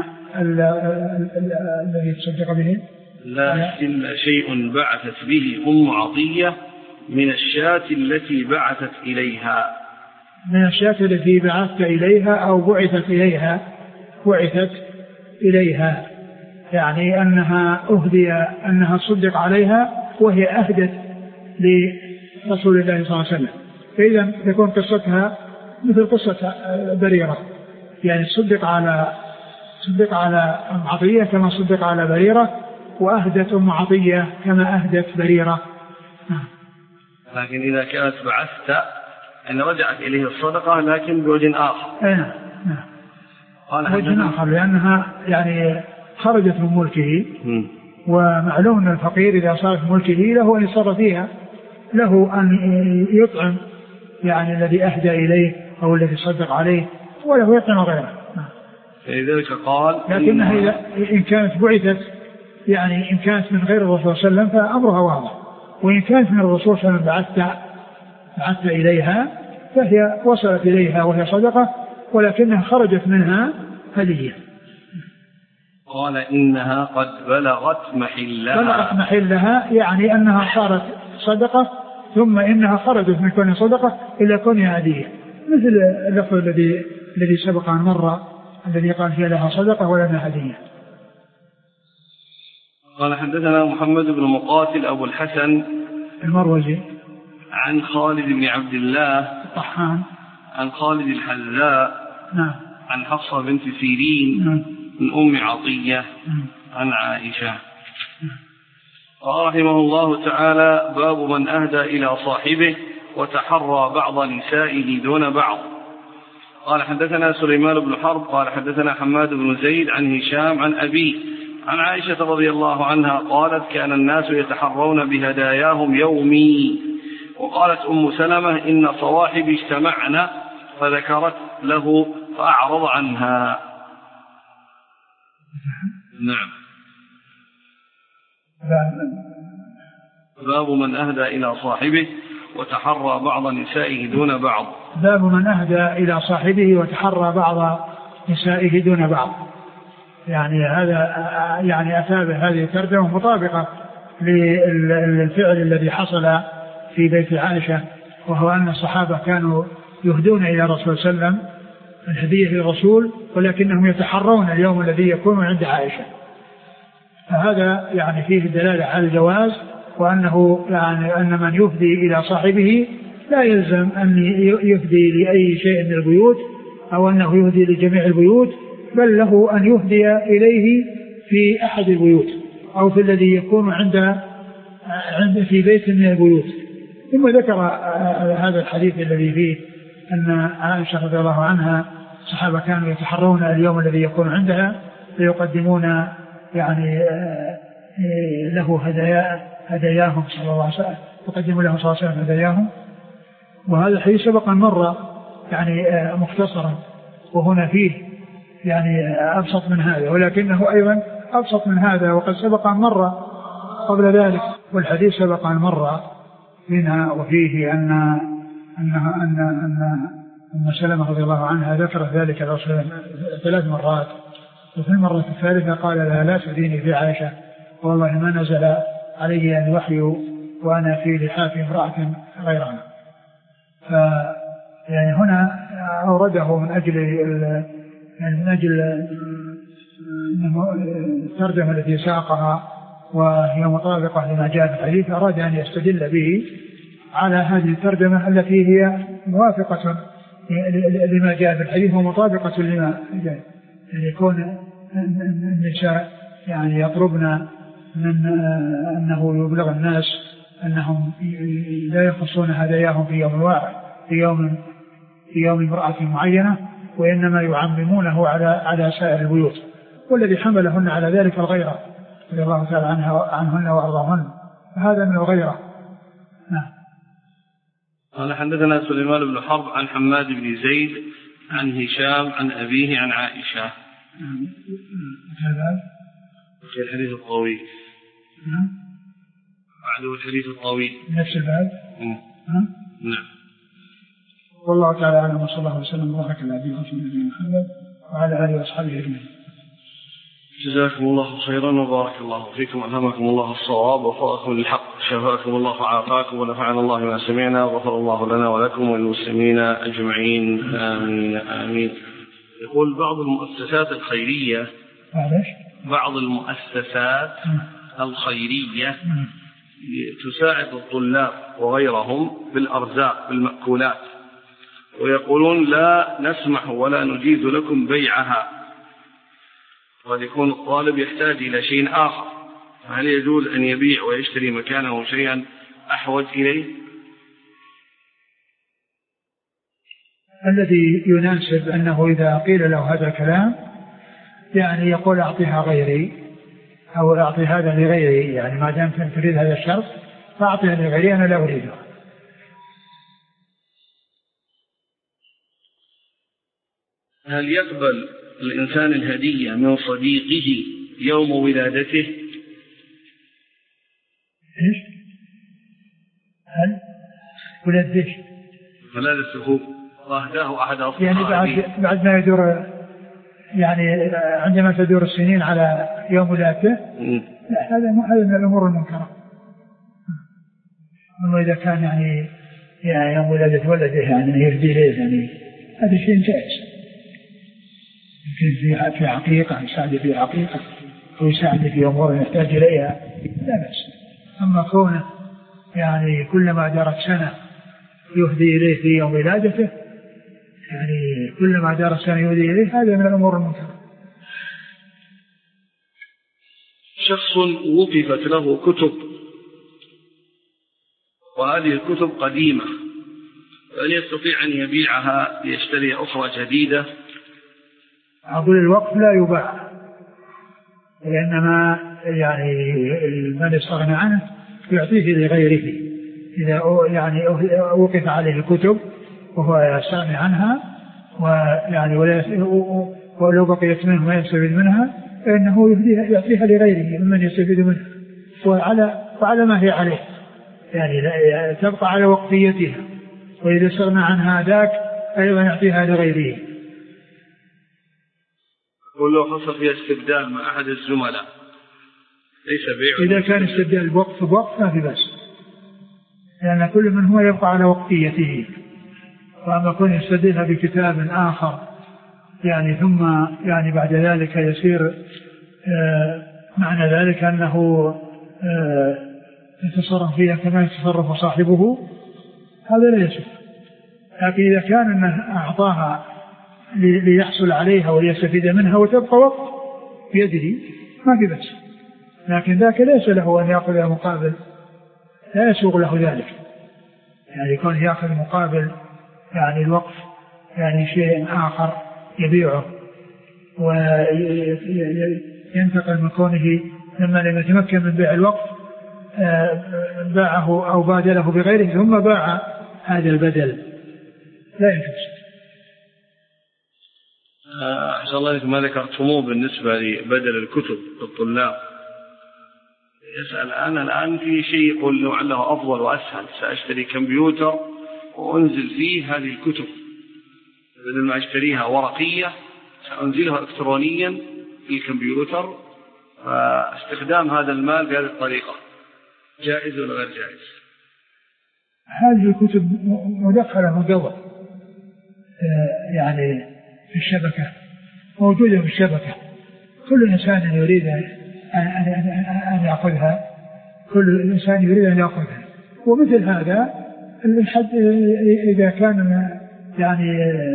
الذي تصدق به لا إلا شيء بعثت به أم عطية من الشاة التي بعثت إليها من الشاة التي بعثت إليها أو بعثت إليها بعثت إليها يعني أنها أهدي أنها تصدق عليها وهي أهدت لرسول الله صلى الله عليه وسلم. فإذا تكون قصتها مثل قصة بريرة يعني صدق على صدق على أم عطية كما صدق على بريرة وأهدت أم عطية كما أهدت بريرة. لكن إذا كانت بعثت أن رجعت إليه الصدقة لكن بوجه آخر. نعم نعم بوجه آخر لأنها يعني خرجت من ملكه م. ومعلوم أن الفقير إذا صارت ملكه له أن يصرف فيها له أن يطعم يعني الذي أهدى إليه أو الذي صدق عليه وله يطعم غيره. لذلك قال لكنها إذا إن كانت بعثت يعني إن كانت من غير الرسول صلى الله عليه وسلم فأمرها واضح، وإن كانت من الرسول صلى الله عليه وسلم بعثت بعثت إليها فهي وصلت إليها وهي صدقة ولكنها خرجت منها هدية. قال إنها قد بلغت محلها بلغت محلها يعني أنها صارت صدقة ثم إنها خرجت من كونها صدقة إلى كونها هدية، مثل اللفظ الذي الذي سبق عن مرة الذي قال فيها لها صدقة ولنا هدية. قال حدثنا محمد بن مقاتل أبو الحسن المروزي عن خالد بن عبد الله الطحان عن خالد الحذاء نعم عن حفصة بنت سيرين نعم من أم عطية نعم عن عائشة. قال رحمه الله تعالى باب من أهدى إلى صاحبه وتحرى بعض نسائه دون بعض. قال حدثنا سليمان بن حرب قال حدثنا حماد بن زيد عن هشام عن أبيه عن عائشة رضي الله عنها قالت كان الناس يتحرون بهداياهم يومي. وقالت أم سلمة إن صواحبي اجتمعن فذكرت له فأعرض عنها. نعم باب من أهدى إلى صاحبه وتحرى بعض نسائه دون بعض. باب من أهدى إلى صاحبه وتحرى بعض نسائه دون بعض يعني هذا يعني أثابه هذه الترجمة مطابقة للفعل الذي حصل في بيت عائشة، وهو أن الصحابة كانوا يهدون إلى الرسول صلى الله عليه وسلم الهدية للرسول ولكنهم يتحرون اليوم الذي يكون عند عائشة. فهذا يعني فيه دلالة على الجواز وأنه يعني أن من يفدي إلى صاحبه لا يلزم أن يفدي لأي شيء من البيوت أو أنه يهدي لجميع البيوت، بل له أن يهدي إليه في أحد البيوت أو في الذي يكون عند عند في بيت من البيوت. ثم ذكر هذا الحديث الذي فيه أن عائشة رضي الله عنها الصحابة كانوا يتحرون اليوم الذي يكون عندها فيقدمون يعني له هدايا هداياهم صلى الله عليه وسلم، يقدم له صلى الله عليه وسلم هداياهم. وهذا الحديث سبق مرة يعني مختصرا، وهنا فيه يعني أبسط من هذا، ولكنه أيضا أبسط من هذا وقد سبق مرة قبل ذلك. والحديث سبق مرة منها وفيه أن أنها أن أن أم سلمة رضي الله عنها ذكرت ذلك الرسول ثلاث مرات، وفي المرة الثالثة قال لها لا تؤذيني في عائشة والله ما نزل علي الوحي وأنا في لحاف امرأة غيرها. ف يعني هنا أورده من أجل من أجل الترجمة التي ساقها وهي مطابقة لما جاء في الحديث، أراد أن يستدل به على هذه الترجمة التي هي موافقة لما جاء في الحديث ومطابقة لما جاء، يعني يكون النساء يعني يطلبن من أنه يبلغ الناس أنهم لا يخصون هداياهم في يوم واحد في يوم في يوم امرأة معينة، وإنما يعممونه على على سائر البيوت، والذي حملهن على ذلك الغيرة رضي الله تعالى عنها عنهن وأرضاهن، فهذا من الغيرة. نعم. قال حدثنا سليمان بن حرب عن حماد بن زيد عن هشام عن أبيه عن عائشة. نعم. هذا في الحديث الطويل. نعم. بعده الحديث الطويل. نفس الباب. نعم. نعم. والله تعالى أعلم وصلى الله وسلم وبارك على نبينا محمد وعلى آله وأصحابه أجمعين. جزاكم الله خيرا وبارك الله فيكم، ألهمكم الله الصواب ووفقكم للحق، شفاكم الله وعافاكم ونفعنا الله ما سمعنا، وغفر الله لنا ولكم وللمسلمين أجمعين، آمين آمين. يقول بعض المؤسسات الخيرية بعض المؤسسات الخيرية تساعد الطلاب وغيرهم بالأرزاق بالمأكولات، ويقولون لا نسمح ولا نجيز لكم بيعها، قد يكون الطالب يحتاج إلى شيء آخر، هل يجوز أن يبيع ويشتري مكانه شيئا أحوج إليه؟ الذي يناسب أنه إذا قيل له هذا الكلام يعني يقول أعطيها غيري أو أعطي هذا لغيري، يعني ما دام تريد هذا الشرط فأعطيها لغيري أنا لا أريده. هل يقبل الإنسان الهدية من صديقه يوم ولادته؟ إيش؟ هل ولادته؟ ولادته أهداه أحد أصحابه يعني بعد بعد ما يدور يعني عندما تدور السنين على يوم ولادته، لا هذا هذا من الأمور المنكرة. وإذا كان يعني يعني يوم ولادة ولده يعني يهدي ليه يعني هذا شيء جائز. يمكن في عقيقة يساعد في عقيقة أو يساعد في أمور يحتاج إليها لا بأس. أما كونه يعني كلما جرت سنة يهدي إليه في يوم ولادته، يعني كلما جرت سنة يهدي إليه، هذا من الأمور المنكرة. شخص وقفت له كتب وهذه الكتب قديمة، فهل يستطيع أن يبيعها ليشتري أخرى جديدة؟ أقول الوقف لا يباع، لأنما يعني من استغنى عنه يعطيه لغيره. إذا يعني وقف عليه الكتب وهو يستغني عنها ويعني ولو بقيت منه ما يستفيد منها فإنه يعطيها لغيره ممن يستفيد منها، وعلى وعلى ما هي عليه، يعني تبقى على وقفيتها، وإذا استغنى عنها ذاك أيضا يعطيها لغيره. ولو حصل فيها استبدال مع أحد الزملاء ليس بيع؟ إذا كان استبدال بوقف بوقف ما في بأس، لأن كل من هو يبقى على وقفيته. وأما كون يستبدلها بكتاب آخر يعني ثم يعني بعد ذلك يصير آه معنى ذلك أنه آه يتصرف فيها كما يتصرف صاحبه هذا لا يصح. لكن إذا كان أنه أعطاها ليحصل عليها وليستفيد منها وتبقى وقت بيده ما في بأس، لكن ذاك ليس له أن يأخذ مقابل، لا يسوغ له ذلك، يعني يكون يأخذ مقابل يعني الوقف يعني شيء آخر يبيعه وينتقل من كونه لما لم يتمكن من بيع الوقف باعه أو بادله بغيره ثم باع هذا البدل، لا يجوز. أحسن الله لكم ما ذكرتموه بالنسبة لبدل الكتب للطلاب. يسأل أنا الآن في شيء يقول لعله أفضل وأسهل، سأشتري كمبيوتر وأنزل فيه هذه الكتب بدل ما أشتريها ورقية سأنزلها إلكترونيا في الكمبيوتر، فاستخدام هذا المال بهذه الطريقة جائز ولا غير جائز؟ هذه الكتب مدخلة مجوة يعني في الشبكة، موجودة في الشبكة، كل إنسان يريد أن يأخذها، كل إنسان يريد أن يأخذها. ومثل هذا الحد إذا كان يعني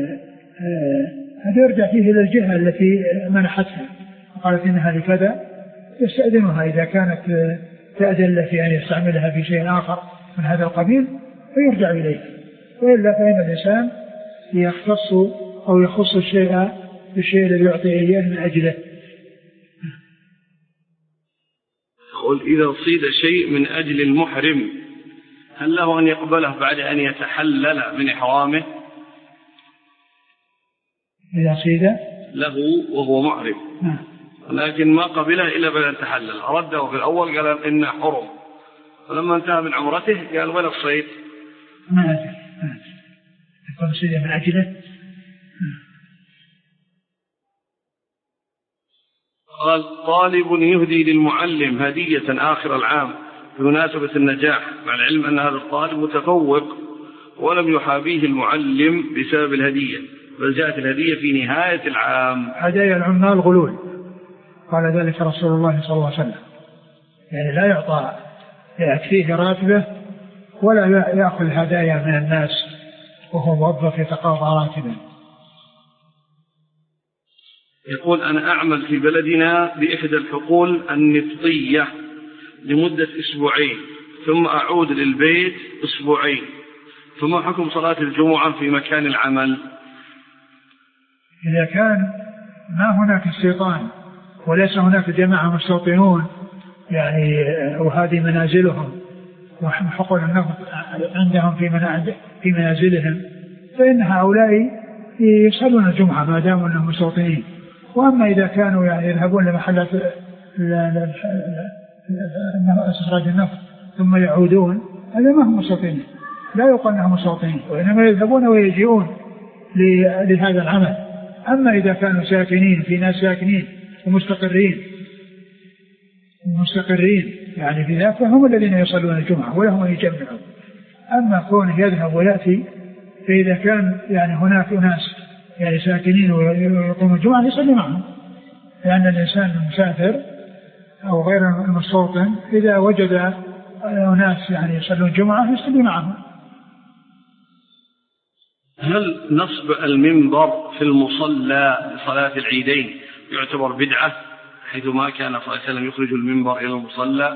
هذا يرجع فيه إلى الجهة التي منحتها قالت إنها لكذا، يستأذنها إذا كانت تأذن في أن يستعملها في شيء آخر من هذا القبيل فيرجع إليه، وإلا فإن الإنسان يختص أو يخص الشيء بالشيء الذي يعطي إياه من أجله. قل إذا صيد شيء من أجل المحرم هل له أن يقبله بعد أن يتحلل من إحرامه؟ إذا صيد له وهو محرم لكن ما قبله إلا بعد أن تحلل، رده في الأول قال إنه حرم، فلما انتهى من عمرته قال ولا الصيد ما أدري يكون صيد من أجله. قال طالب يهدي للمعلم هدية آخر العام بمناسبة النجاح، مع العلم أن هذا الطالب متفوق ولم يحابيه المعلم بسبب الهدية، بل جاءت الهدية في نهاية العام. هدايا العمال غلول، قال ذلك رسول الله صلى الله عليه وسلم، يعني لا يعطى يكفيه راتبه ولا يأخذ هدايا من الناس وهو موظف يتقاضى راتبه. يقول أنا أعمل في بلدنا بإحدى الحقول النفطية لمدة أسبوعين ثم أعود للبيت أسبوعين، فما حكم صلاة الجمعة في مكان العمل؟ إذا كان ما هناك استيطان وليس هناك جماعة مستوطنون يعني وهذه منازلهم وحقول النفط عندهم في منازلهم، فإن هؤلاء يصلون الجمعة ما داموا أنهم مستوطنين. وأما إذا كانوا يعني يذهبون لمحلات استخراج النفط ثم يعودون هذا ما هم مستوطنين، لا يقال أنهم مستوطنين، وإنما يذهبون ويجيئون لهذا العمل. أما إذا كانوا ساكنين في ناس ساكنين ومستقرين مستقرين يعني في ذلك فهم الذين يصلون الجمعة ولهم أن يجمعوا. أما كونه يذهب ويأتي فإذا كان يعني هناك ناس يعني ساكنين ويقوموا الجمعة يصلي معهم، لأن الإنسان المسافر أو غير المستوطن إذا وجد ناس يعني يصلون الجمعة يصلي معهم. هل نصب المنبر في المصلى لصلاة العيدين يعتبر بدعة حيث ما كان صلى الله عليه وسلم يخرج المنبر إلى المصلى؟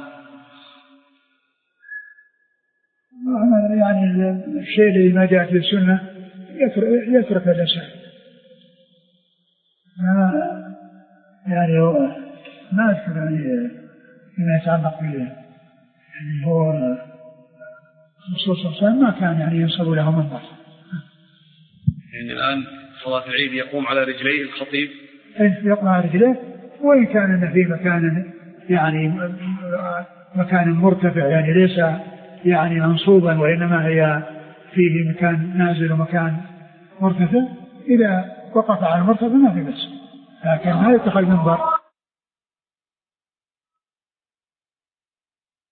يعني الشيء الذي ما جاءت بالسنة يترك الإنسان، ما يعني هو ما أذكر يعني فيما يتعلق به يعني هو الرسول صلى الله عليه وسلم ما كان يعني ينصب له منبر. يعني الآن صلاة العيد يقوم على رجليه الخطيب؟ يقوم على رجليه، وإن كان في مكان يعني مكان مرتفع يعني ليس يعني منصوبا وإنما هي فيه مكان نازل ومكان مرتفع، إذا وقف على المرتفع ما في بس، لكن ما يتخذ منبر.